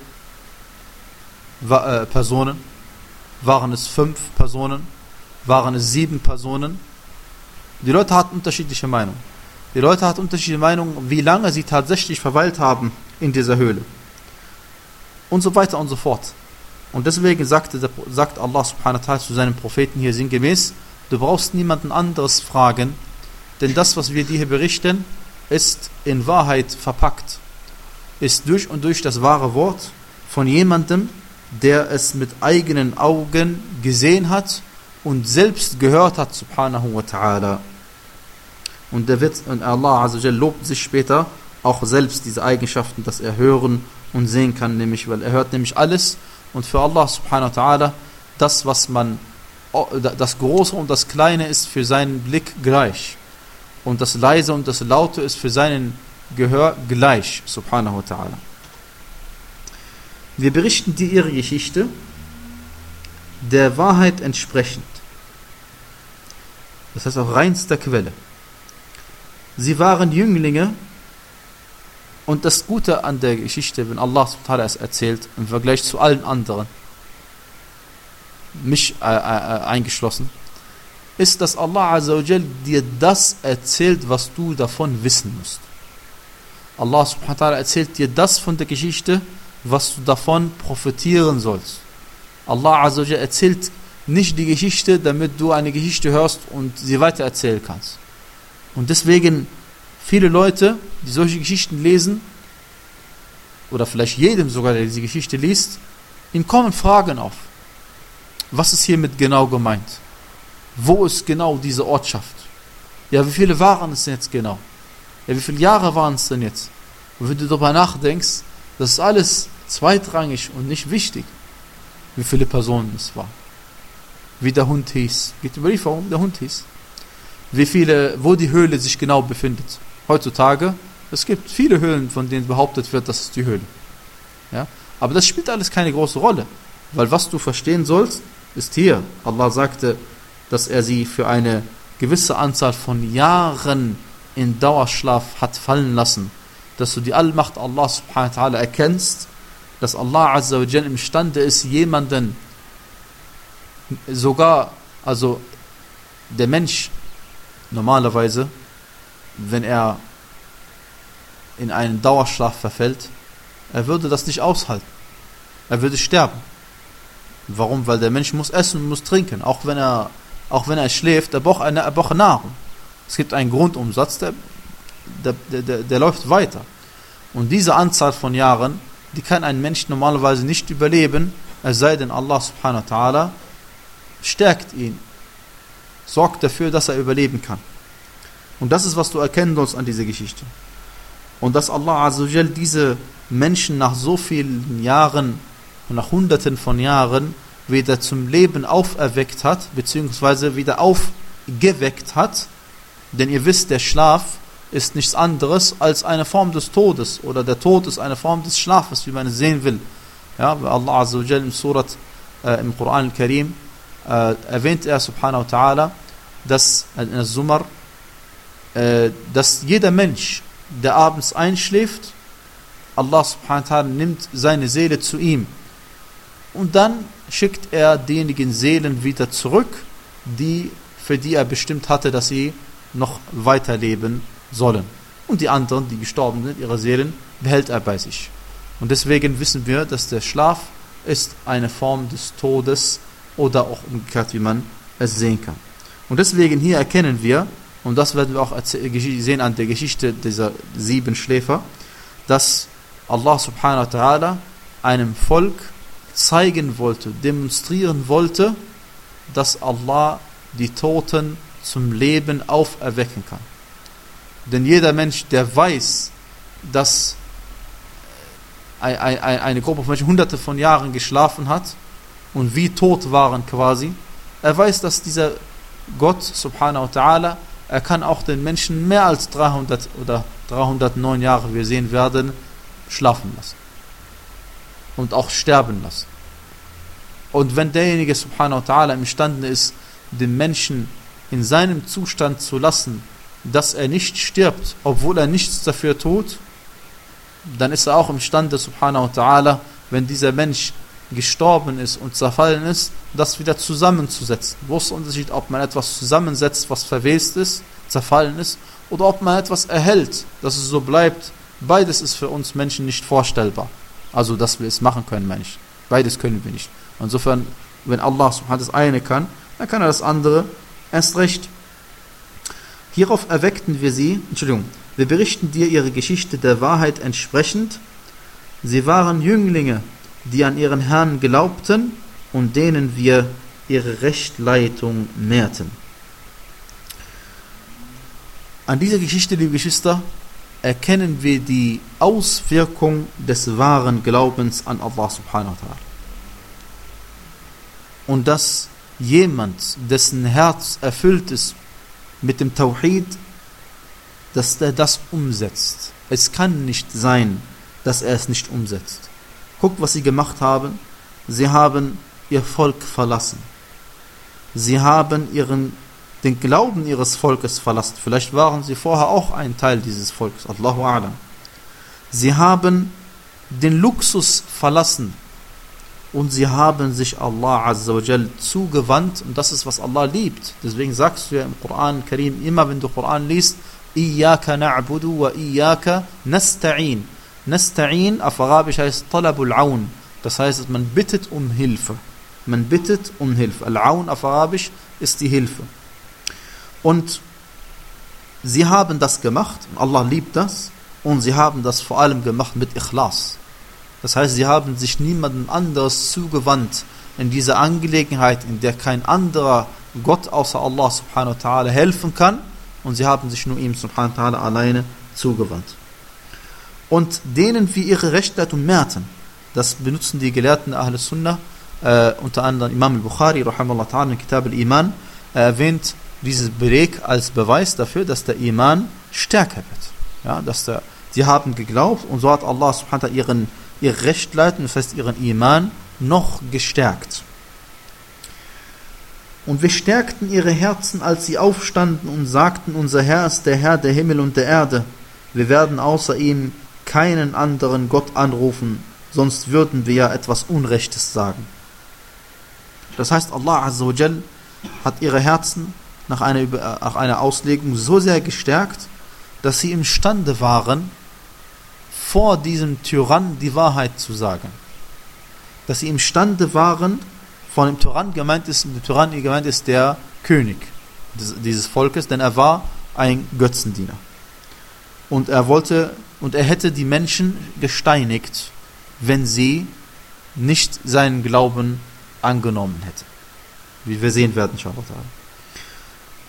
äh, Personen? Waren es fünf Personen? Waren es sieben Personen? Die Leute hatten unterschiedliche Meinungen. Die Leute hatten unterschiedliche Meinungen, wie lange sie tatsächlich verweilt haben in dieser Höhle. Und so weiter und so fort. Und deswegen sagte, sagt Allah subhanahu wa ta'ala zu seinem Propheten hier sinngemäß, du brauchst niemanden anderes fragen, denn das, was wir dir hier berichten, ist in Wahrheit verpackt, ist durch und durch das wahre Wort von jemandem, der es mit eigenen Augen gesehen hat und selbst gehört hat, subhanahu wa ta'ala. Und der wird, und Allah Azza wa Jal lobt sich später auch selbst diese Eigenschaften, dass er hören und sehen kann, nämlich, weil er hört nämlich alles. Und für Allah subhanahu wa ta'ala, das, was man, das Große und das Kleine ist für seinen Blick gleich. Und das Leise und das Laute ist für seinen Gehör gleich, subhanahu wa ta'ala. Wir berichten dir ihre Geschichte der Wahrheit entsprechend. Das heißt auch reinster Quelle. Sie waren Jünglinge. Und das Gute an der Geschichte, wenn Allah subhanahu wa ta'ala es erzählt, im Vergleich zu allen anderen, mich äh, äh, eingeschlossen, ist, dass Allah Azza wa Jal dir das erzählt, was du davon wissen musst. Allah subhanahu wa ta'ala erzählt dir das von der Geschichte, was du davon profitieren sollst. Allah Azza wa Jal erzählt nicht die Geschichte, damit du eine Geschichte hörst und sie weiter erzählen kannst. Und deswegen viele Leute, die solche Geschichten lesen, oder vielleicht jedem sogar, der diese Geschichte liest, ihnen kommen Fragen auf. Was ist hiermit genau gemeint? Wo ist genau diese Ortschaft? Ja, wie viele waren es denn jetzt genau? Ja, wie viele Jahre waren es denn jetzt? Und wenn du darüber nachdenkst, das ist alles zweitrangig und nicht wichtig, wie viele Personen es waren. Wie der Hund hieß. Geht Überlieferung, wie der Hund hieß. Wie viele, wo die Höhle sich genau befindet. Heutzutage, es gibt viele Höhlen, von denen behauptet wird, das ist die Höhle. Ja? Aber das spielt alles keine große Rolle. Weil was du verstehen sollst, ist hier. Allah sagte, dass er sie für eine gewisse Anzahl von Jahren in Dauerschlaf hat fallen lassen. Dass du die Allmacht Allah subhanahu wa ta'ala erkennst, dass Allah Azza wa Jal imstande ist, jemanden, sogar, also der Mensch normalerweise, wenn er in einen Dauerschlaf verfällt, er würde das nicht aushalten. Er würde sterben. Warum? Weil der Mensch muss essen und muss trinken. Auch wenn er, auch wenn er schläft, er braucht, eine, er braucht Nahrung. Es gibt einen Grundumsatz, der, der, der, der läuft weiter. Und diese Anzahl von Jahren, die kann ein Mensch normalerweise nicht überleben, es sei denn Allah subhanahu wa ta'ala stärkt ihn, sorgt dafür, dass er überleben kann. Und das ist, was du erkennen sollst an dieser Geschichte. Und dass Allah Azza wa Jal diese Menschen nach so vielen Jahren und nach hunderten von Jahren wieder zum Leben auferweckt hat, beziehungsweise wieder aufgeweckt hat. Denn ihr wisst, der Schlaf ist nichts anderes als eine Form des Todes, oder der Tod ist eine Form des Schlafes, wie man es sehen will. Ja, weil Allah Azza wa Jal im Surat, äh, im Koran al-Karim, äh, erwähnt er subhanahu wa ta'ala, dass in der Zumar, äh, dass jeder Mensch, der abends einschläft, Allah subhanahu wa ta'ala nimmt seine Seele zu ihm. Und dann schickt er diejenigen Seelen wieder zurück, die, für die er bestimmt hatte, dass sie noch weiterleben sollen. Und die anderen, die gestorben sind, ihre Seelen, behält er bei sich. Und deswegen wissen wir, dass der Schlaf ist eine Form des Todes oder auch umgekehrt, wie man es sehen kann. Und deswegen hier erkennen wir, und das werden wir auch sehen an der Geschichte dieser sieben Schläfer, dass Allah subhanahu wa ta'ala einem Volk zeigen wollte, demonstrieren wollte, dass Allah die Toten zum Leben auferwecken kann. Denn jeder Mensch, der weiß, dass eine Gruppe von Menschen hunderte von Jahren geschlafen hat und wie tot waren quasi, er weiß, dass dieser Gott subhanahu wa ta'ala, er kann auch den Menschen mehr als dreihundert oder dreihundertneun Jahre, wir sehen werden, schlafen lassen und auch sterben lassen. Und wenn derjenige subhanahu wa ta'ala imstande ist, den Menschen in seinem Zustand zu lassen, dass er nicht stirbt, obwohl er nichts dafür tut, dann ist er auch imstande subhanahu wa ta'ala, wenn dieser Mensch gestorben ist und zerfallen ist, das wieder zusammenzusetzen. Wo ist der Unterschied, ob man etwas zusammensetzt, was verwest ist, zerfallen ist, oder ob man etwas erhält, dass es so bleibt? Beides ist für uns Menschen nicht vorstellbar. Also, dass wir es machen können, Mensch. Beides können wir nicht. Insofern, wenn Allah subhanahu das eine kann, dann kann er das andere erst recht. Hierauf erweckten wir sie, Entschuldigung, wir berichten dir ihre Geschichte der Wahrheit entsprechend. Sie waren Jünglinge, die an ihren Herrn glaubten und denen wir ihre Rechtleitung mehrten. An dieser Geschichte, liebe Geschwister, erkennen wir die Auswirkung des wahren Glaubens an Allah subhanahu wa ta'ala. Und dass jemand, dessen Herz erfüllt ist mit dem Tawhid, dass er das umsetzt. Es kann nicht sein, dass er es nicht umsetzt. Guckt, was sie gemacht haben. Sie haben ihr Volk verlassen. Sie haben ihren, den Glauben ihres Volkes verlassen. Vielleicht waren sie vorher auch ein Teil dieses Volkes. Allahu a'lam. Sie haben den Luxus verlassen. Und sie haben sich Allah Azza wa Jal zugewandt. Und das ist, was Allah liebt. Deswegen sagst du ja im Koran Karim, immer wenn du Koran liest, Iyaka na'budu wa iyaka nasta'in. Nasta'in auf Arabisch heißt Talabul Aun. Das heißt, man bittet um Hilfe. Man bittet um Hilfe. Al-Aun auf Arabisch ist die Hilfe. Und sie haben das gemacht. Und Allah liebt das. Und sie haben das vor allem gemacht mit Ikhlas. Das heißt, sie haben sich niemandem anderes zugewandt in dieser Angelegenheit, in der kein anderer Gott außer Allah subhanahu wa ta'ala helfen kann. Und sie haben sich nur ihm subhanahu wa ta'ala alleine zugewandt. Und denen wir ihre Rechtleitung mehrten. Das benutzen die Gelehrten Ahl Sunnah, äh, unter anderem Imam al-Bukhari, rahimahullah ta'ala, in Kitab al-Iman, erwähnt dieses Beleg als Beweis dafür, dass der Iman stärker wird. Ja, dass der, sie haben geglaubt und so hat Allah subhanahu wa ta'ala ihren, ihre Rechtleitung, das heißt ihren Iman, noch gestärkt. Und wir stärkten ihre Herzen, als sie aufstanden und sagten, unser Herr ist der Herr der Himmel und der Erde. Wir werden außer ihm keinen anderen Gott anrufen, sonst würden wir ja etwas Unrechtes sagen. Das heißt, Allah Azza wa Jal hat ihre Herzen nach einer, nach einer Auslegung so sehr gestärkt, dass sie imstande waren, vor diesem Tyrann die Wahrheit zu sagen. Dass sie imstande waren, von dem Tyrann gemeint ist, der Tyrann gemeint ist der König dieses Volkes, denn er war ein Götzendiener. Und er wollte, und er hätte die Menschen gesteinigt, wenn sie nicht seinen Glauben angenommen hätten. Wie wir sehen werden, inshallah.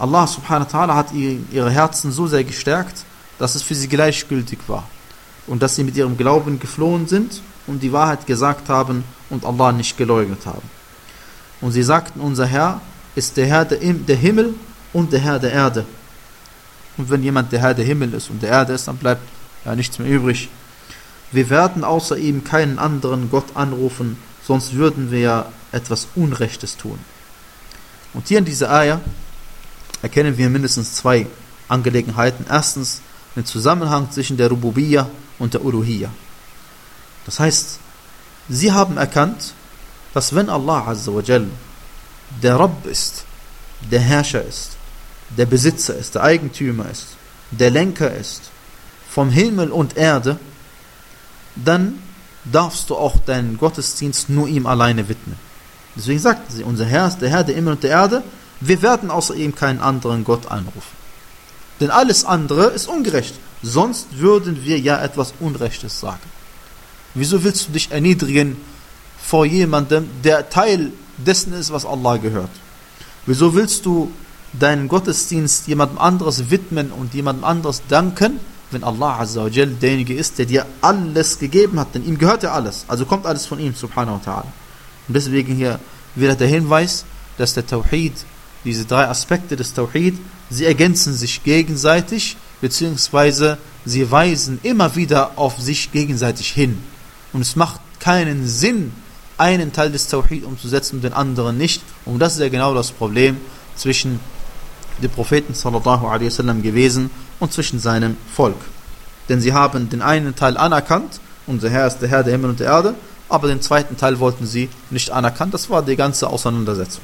Allah subhanahu wa ta'ala hat ihre Herzen so sehr gestärkt, dass es für sie gleichgültig war. Und dass sie mit ihrem Glauben geflohen sind und die Wahrheit gesagt haben und Allah nicht geleugnet haben. Und sie sagten, unser Herr ist der Herr der Himmel und der Herr der Erde. Und wenn jemand der Herr der Himmel ist und der Erde ist, dann bleibt ja nichts mehr übrig. Wir werden außer ihm keinen anderen Gott anrufen, sonst würden wir ja etwas Unrechtes tun. Und hier in dieser Ayah erkennen wir mindestens zwei Angelegenheiten. Erstens den Zusammenhang zwischen der Rububiyya und der Uluhiyya. Das heißt, sie haben erkannt, dass wenn Allah Azza wa Jal der Rabb ist, der Herrscher ist, der Besitzer ist, der Eigentümer ist, der Lenker ist, vom Himmel und Erde, dann darfst du auch deinen Gottesdienst nur ihm alleine widmen. Deswegen sagten sie, unser Herr ist der Herr der Himmel und der Erde, wir werden außer ihm keinen anderen Gott anrufen. Denn alles andere ist ungerecht, sonst würden wir ja etwas Unrechtes sagen. Wieso willst du dich erniedrigen vor jemandem, der Teil dessen ist, was Allah gehört? Wieso willst du deinen Gottesdienst jemandem anderes widmen und jemandem anderes danken, wenn Allah Azza wa Jal derjenige ist, der dir alles gegeben hat? Denn ihm gehört ja alles, also kommt alles von ihm, subhanahu wa ta'ala. Und deswegen hier wieder der Hinweis, dass der Tawhid, diese drei Aspekte des Tawhid, sie ergänzen sich gegenseitig, beziehungsweise sie weisen immer wieder auf sich gegenseitig hin. Und es macht keinen Sinn, einen Teil des Tawhid umzusetzen und den anderen nicht. Und das ist ja genau das Problem zwischen dem Propheten sallallahu alaihi wasallam gewesen und zwischen seinem Volk. Denn sie haben den einen Teil anerkannt, unser Herr ist der Herr der Himmel und der Erde, aber den zweiten Teil wollten sie nicht anerkannt. Das war die ganze Auseinandersetzung.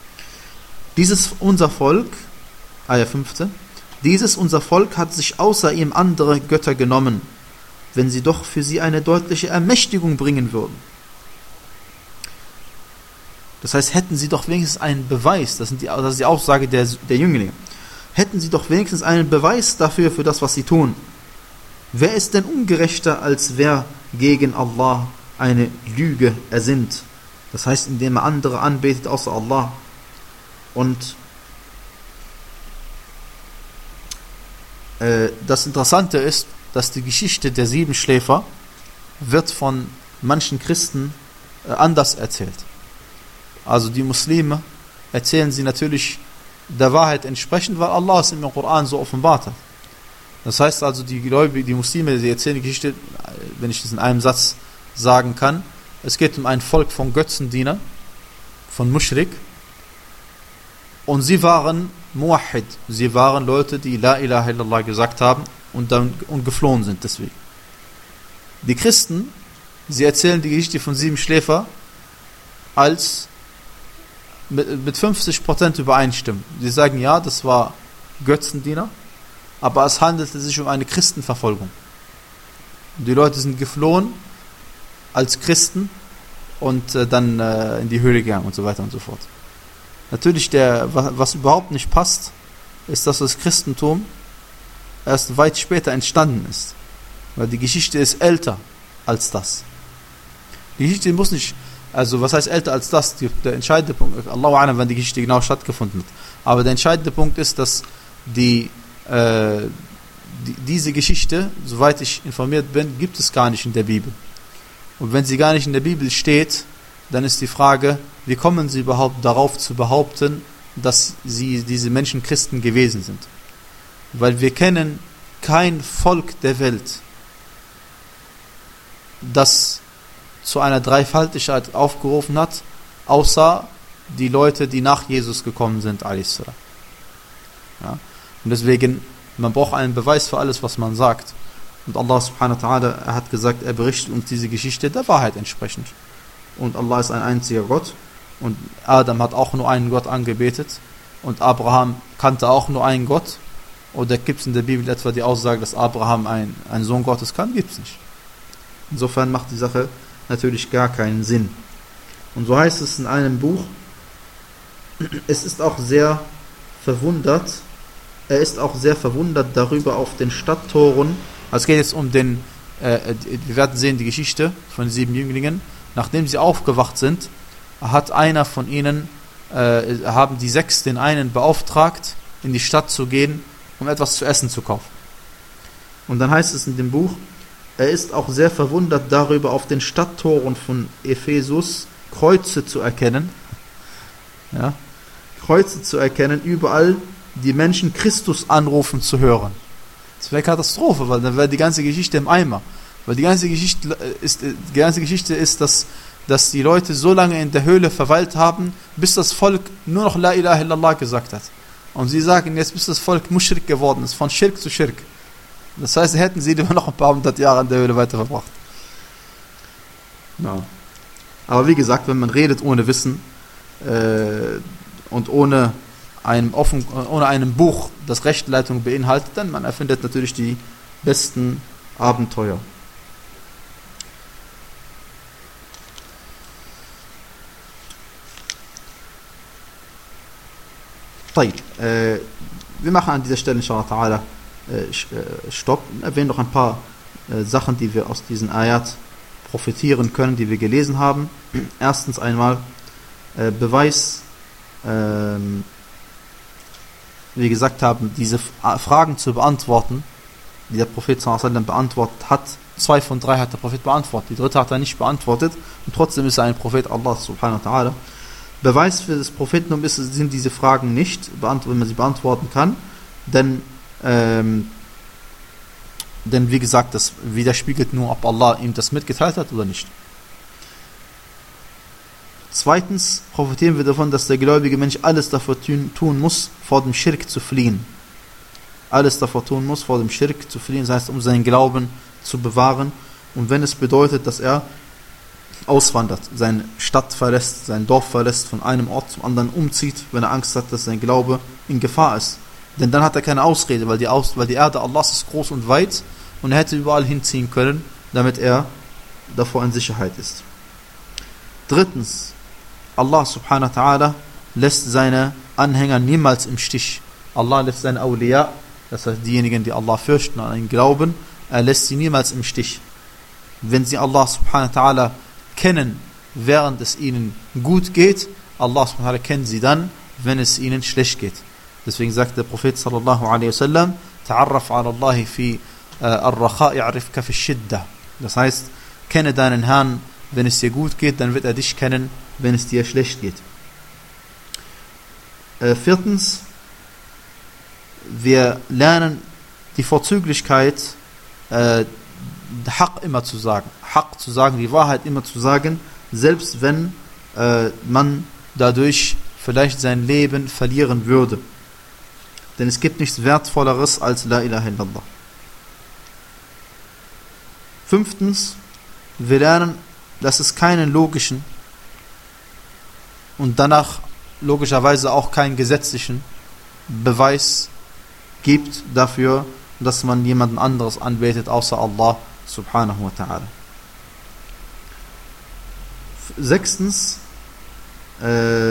Dieses unser Volk, Ayah fünfzehn, dieses unser Volk hat sich außer ihm andere Götter genommen, wenn sie doch für sie eine deutliche Ermächtigung bringen würden. Das heißt, hätten sie doch wenigstens einen Beweis, das, sind die, das ist die Aussage der, der Jünglinge, hätten sie doch wenigstens einen Beweis dafür, für das, was sie tun. Wer ist denn ungerechter, als wer gegen Allah eine Lüge ersinnt? Das heißt, indem er andere anbetet außer Allah. Und äh, das Interessante ist, dass die Geschichte der sieben Schläfer wird von manchen Christen äh, anders erzählt. Also die Muslime erzählen sie natürlich der Wahrheit entsprechend, weil Allah es im Koran so offenbart hat. Das heißt also, die Gläubigen, die Muslime, die erzählen die Geschichte, wenn ich das in einem Satz sagen kann, es geht um ein Volk von Götzendienern, von Mushrik, und sie waren Muwahhid, sie waren Leute, die La ilaha illallah gesagt haben und dann und geflohen sind deswegen. Die Christen, sie erzählen die Geschichte von sieben Schläfer als mit, mit fünfzig Prozent übereinstimmen. Sie sagen, ja, das war Götzendiener, aber es handelte sich um eine Christenverfolgung. Die Leute sind geflohen als Christen und äh, dann äh, in die Höhle gegangen und so weiter und so fort. Natürlich, der, was überhaupt nicht passt, ist, dass das Christentum erst weit später entstanden ist. Weil die Geschichte ist älter als das. Die Geschichte muss nicht, also was heißt älter als das? Die, der entscheidende Punkt, Allahu a'lam, wann die Geschichte genau stattgefunden hat. Aber der entscheidende Punkt ist, dass die, äh, die diese Geschichte, soweit ich informiert bin, gibt es gar nicht in der Bibel. Und wenn sie gar nicht in der Bibel steht, dann ist die Frage, wie kommen sie überhaupt darauf zu behaupten, dass sie diese Menschen Christen gewesen sind? Weil wir kennen kein Volk der Welt, das zu einer Dreifaltigkeit aufgerufen hat, außer die Leute, die nach Jesus gekommen sind, a.s. Ja? Und deswegen, man braucht einen Beweis für alles, was man sagt. Und Allah subhanahu wa ta'ala, er hat gesagt, er berichtet uns diese Geschichte der Wahrheit entsprechend. Und Allah ist ein einziger Gott. Und Adam hat auch nur einen Gott angebetet. Und Abraham kannte auch nur einen Gott. Oder gibt es in der Bibel etwa die Aussage, dass Abraham ein, ein Sohn Gottes kann? Gibt es nicht. Insofern macht die Sache natürlich gar keinen Sinn. Und so heißt es in einem Buch, es ist auch sehr verwundert, er ist auch sehr verwundert darüber auf den Stadttoren. Also es geht jetzt um den, äh, wir werden sehen die Geschichte von den sieben Jünglingen. Nachdem sie aufgewacht sind, hat einer von ihnen, äh, haben die sechs den einen beauftragt, in die Stadt zu gehen, um etwas zu essen zu kaufen. Und dann heißt es in dem Buch, er ist auch sehr verwundert darüber, auf den Stadttoren von Ephesus Kreuze zu erkennen. Ja, Kreuze zu erkennen, überall die Menschen Christus anrufen zu hören. Das wäre Katastrophe, weil dann wäre die ganze Geschichte im Eimer. Weil die ganze Geschichte ist, die ganze Geschichte ist, dass, dass die Leute so lange in der Höhle verweilt haben, bis das Volk nur noch La ilaha illallah gesagt hat. Und sie sagen jetzt, bis das Volk Muschrik geworden ist, von Schirk zu Schirk. Das heißt, hätten sie immer noch ein paar hundert Jahre in der Höhle weiter verbracht. Ja. Aber wie gesagt, wenn man redet ohne Wissen äh, und ohne einem, offen, ohne einem Buch, das Rechtsleitung beinhaltet, dann man erfindet natürlich die besten Abenteuer. طيب, äh, wir machen an dieser Stelle inshallah ta'ala äh, Stopp und erwähnen noch ein paar äh, Sachen, die wir aus diesen Ayat profitieren können, die wir gelesen haben. Erstens einmal äh, Beweis, äh, wie wir gesagt haben, diese Fragen zu beantworten, die der Prophet sallallahu alaihi wasallam beantwortet hat. Zwei von drei hat der Prophet beantwortet, die dritte hat er nicht beantwortet und trotzdem ist er ein Prophet Allah subhanahu wa ta'ala. Beweis für das Prophetentum ist, sind diese Fragen nicht, wenn man sie beantworten kann, denn, ähm, denn wie gesagt, das widerspiegelt nur, ob Allah ihm das mitgeteilt hat oder nicht. Zweitens profitieren wir davon, dass der gläubige Mensch alles dafür tun muss, vor dem Schirk zu fliehen. Alles dafür tun muss, vor dem Schirk zu fliehen, das heißt, um seinen Glauben zu bewahren. Und wenn es bedeutet, dass er auswandert, seine Stadt verlässt, sein Dorf verlässt, von einem Ort zum anderen umzieht, wenn er Angst hat, dass sein Glaube in Gefahr ist. Denn dann hat er keine Ausrede, weil die, Aus- weil die Erde Allahs ist groß und weit und er hätte überall hinziehen können, damit er davor in Sicherheit ist. Drittens, Allah subhanahu wa ta'ala lässt seine Anhänger niemals im Stich. Allah lässt seine Awliya, das heißt diejenigen, die Allah fürchten und an ihn glauben, er lässt sie niemals im Stich. Wenn sie Allah subhanahu wa ta'ala kennen, während es ihnen gut geht, Allah subhanahu wa ta'ala kennt sie dann, wenn es ihnen schlecht geht. Deswegen sagt der Prophet sallallahu alaihi wasallam, ta'arraf ala Allahi fi ar-racha ya'rifka fi shidda. Das heißt, kenne deinen Herrn, wenn es dir gut geht, dann wird er dich kennen, wenn es dir schlecht geht. Äh, viertens, wir lernen die Vorzüglichkeit, äh, Haq immer zu sagen. Haq zu sagen, die Wahrheit immer zu sagen, selbst wenn äh, man dadurch vielleicht sein Leben verlieren würde. Denn es gibt nichts Wertvolleres als La ilaha illallah. Fünftens, wir lernen, dass es keinen logischen und danach logischerweise auch keinen gesetzlichen Beweis gibt dafür, dass man jemanden anderes anbetet, außer Allah subhanahu wa ta'ala. Sechstens, äh,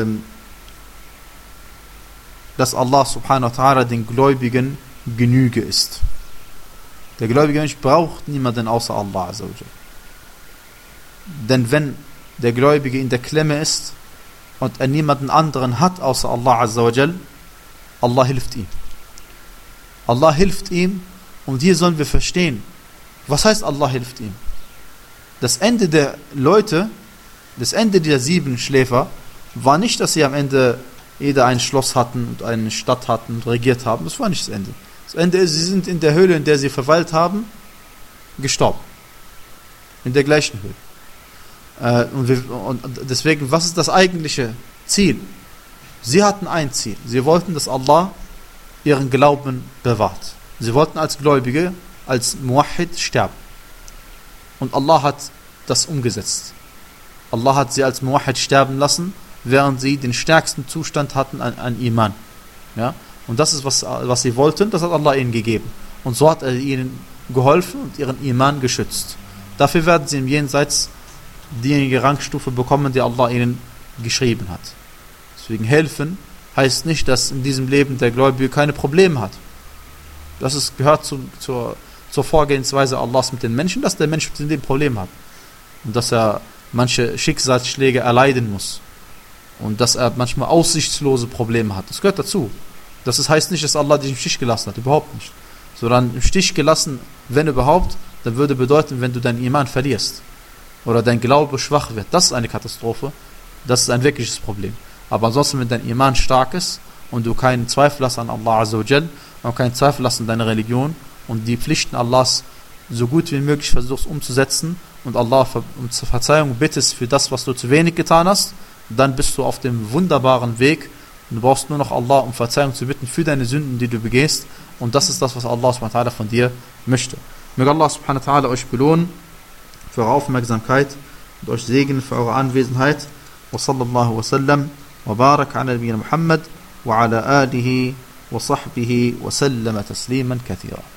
dass Allah subhanahu wa ta'ala den Gläubigen Genüge ist. Der gläubige Mensch braucht niemanden außer Allah azza wa jalla. Denn wenn der Gläubige in der Klemme ist und er niemanden anderen hat außer Allah azza wa jalla, Allah hilft ihm. Allah hilft ihm und hier sollen wir verstehen, was heißt Allah hilft ihm? Das Ende der Leute, das Ende der sieben Schläfer war nicht, dass sie am Ende jeder ein Schloss hatten und eine Stadt hatten und regiert haben. Das war nicht das Ende. Das Ende ist, sie sind in der Höhle, in der sie verweilt haben, gestorben. In der gleichen Höhle. Äh, und, wir, und deswegen, was ist das eigentliche Ziel? Sie hatten ein Ziel. Sie wollten, dass Allah ihren Glauben bewahrt. Sie wollten als Gläubige, als Muwahhid sterben. Und Allah hat das umgesetzt. Allah hat sie als Muwahhid sterben lassen, während sie den stärksten Zustand hatten an, an Iman. Ja? Und das ist, was, was sie wollten, das hat Allah ihnen gegeben. Und so hat er ihnen geholfen und ihren Iman geschützt. Dafür werden sie im Jenseits diejenige Rangstufe bekommen, die Allah ihnen geschrieben hat. Deswegen helfen heißt nicht, dass in diesem Leben der Gläubige keine Probleme hat. Das ist, gehört zu, zur, zur Vorgehensweise Allahs mit den Menschen, dass der Mensch mit dem Problem hat. Und dass er manche Schicksalsschläge erleiden muss. Und dass er manchmal aussichtslose Probleme hat. Das gehört dazu. Das ist, heißt nicht, dass Allah dich im Stich gelassen hat, überhaupt nicht. Sondern im Stich gelassen, wenn überhaupt, dann würde bedeuten, wenn du deinen Iman verlierst oder dein Glaube schwach wird. Das ist eine Katastrophe. Das ist ein wirkliches Problem. Aber ansonsten, wenn dein Iman stark ist und du keinen Zweifel hast an Allah Azza wa Jal und keinen Zweifel hast an deiner Religion und die Pflichten Allahs so gut wie möglich versuchst umzusetzen und Allah um Verzeihung bittest für das, was du zu wenig getan hast, dann bist du auf dem wunderbaren Weg und du brauchst nur noch Allah um Verzeihung zu bitten für deine Sünden, die du begehst, und das ist das, was Allah subhanahu wa ta'ala von dir möchte. Möge Allah subhanahu wa ta'ala euch belohnen für eure Aufmerksamkeit und euch segnen für eure Anwesenheit. Wa sallallahu wa sallam wa barak ala nabiyyina Muhammad wa ala alihi wa sahbihi wa sallama tasliman kathira.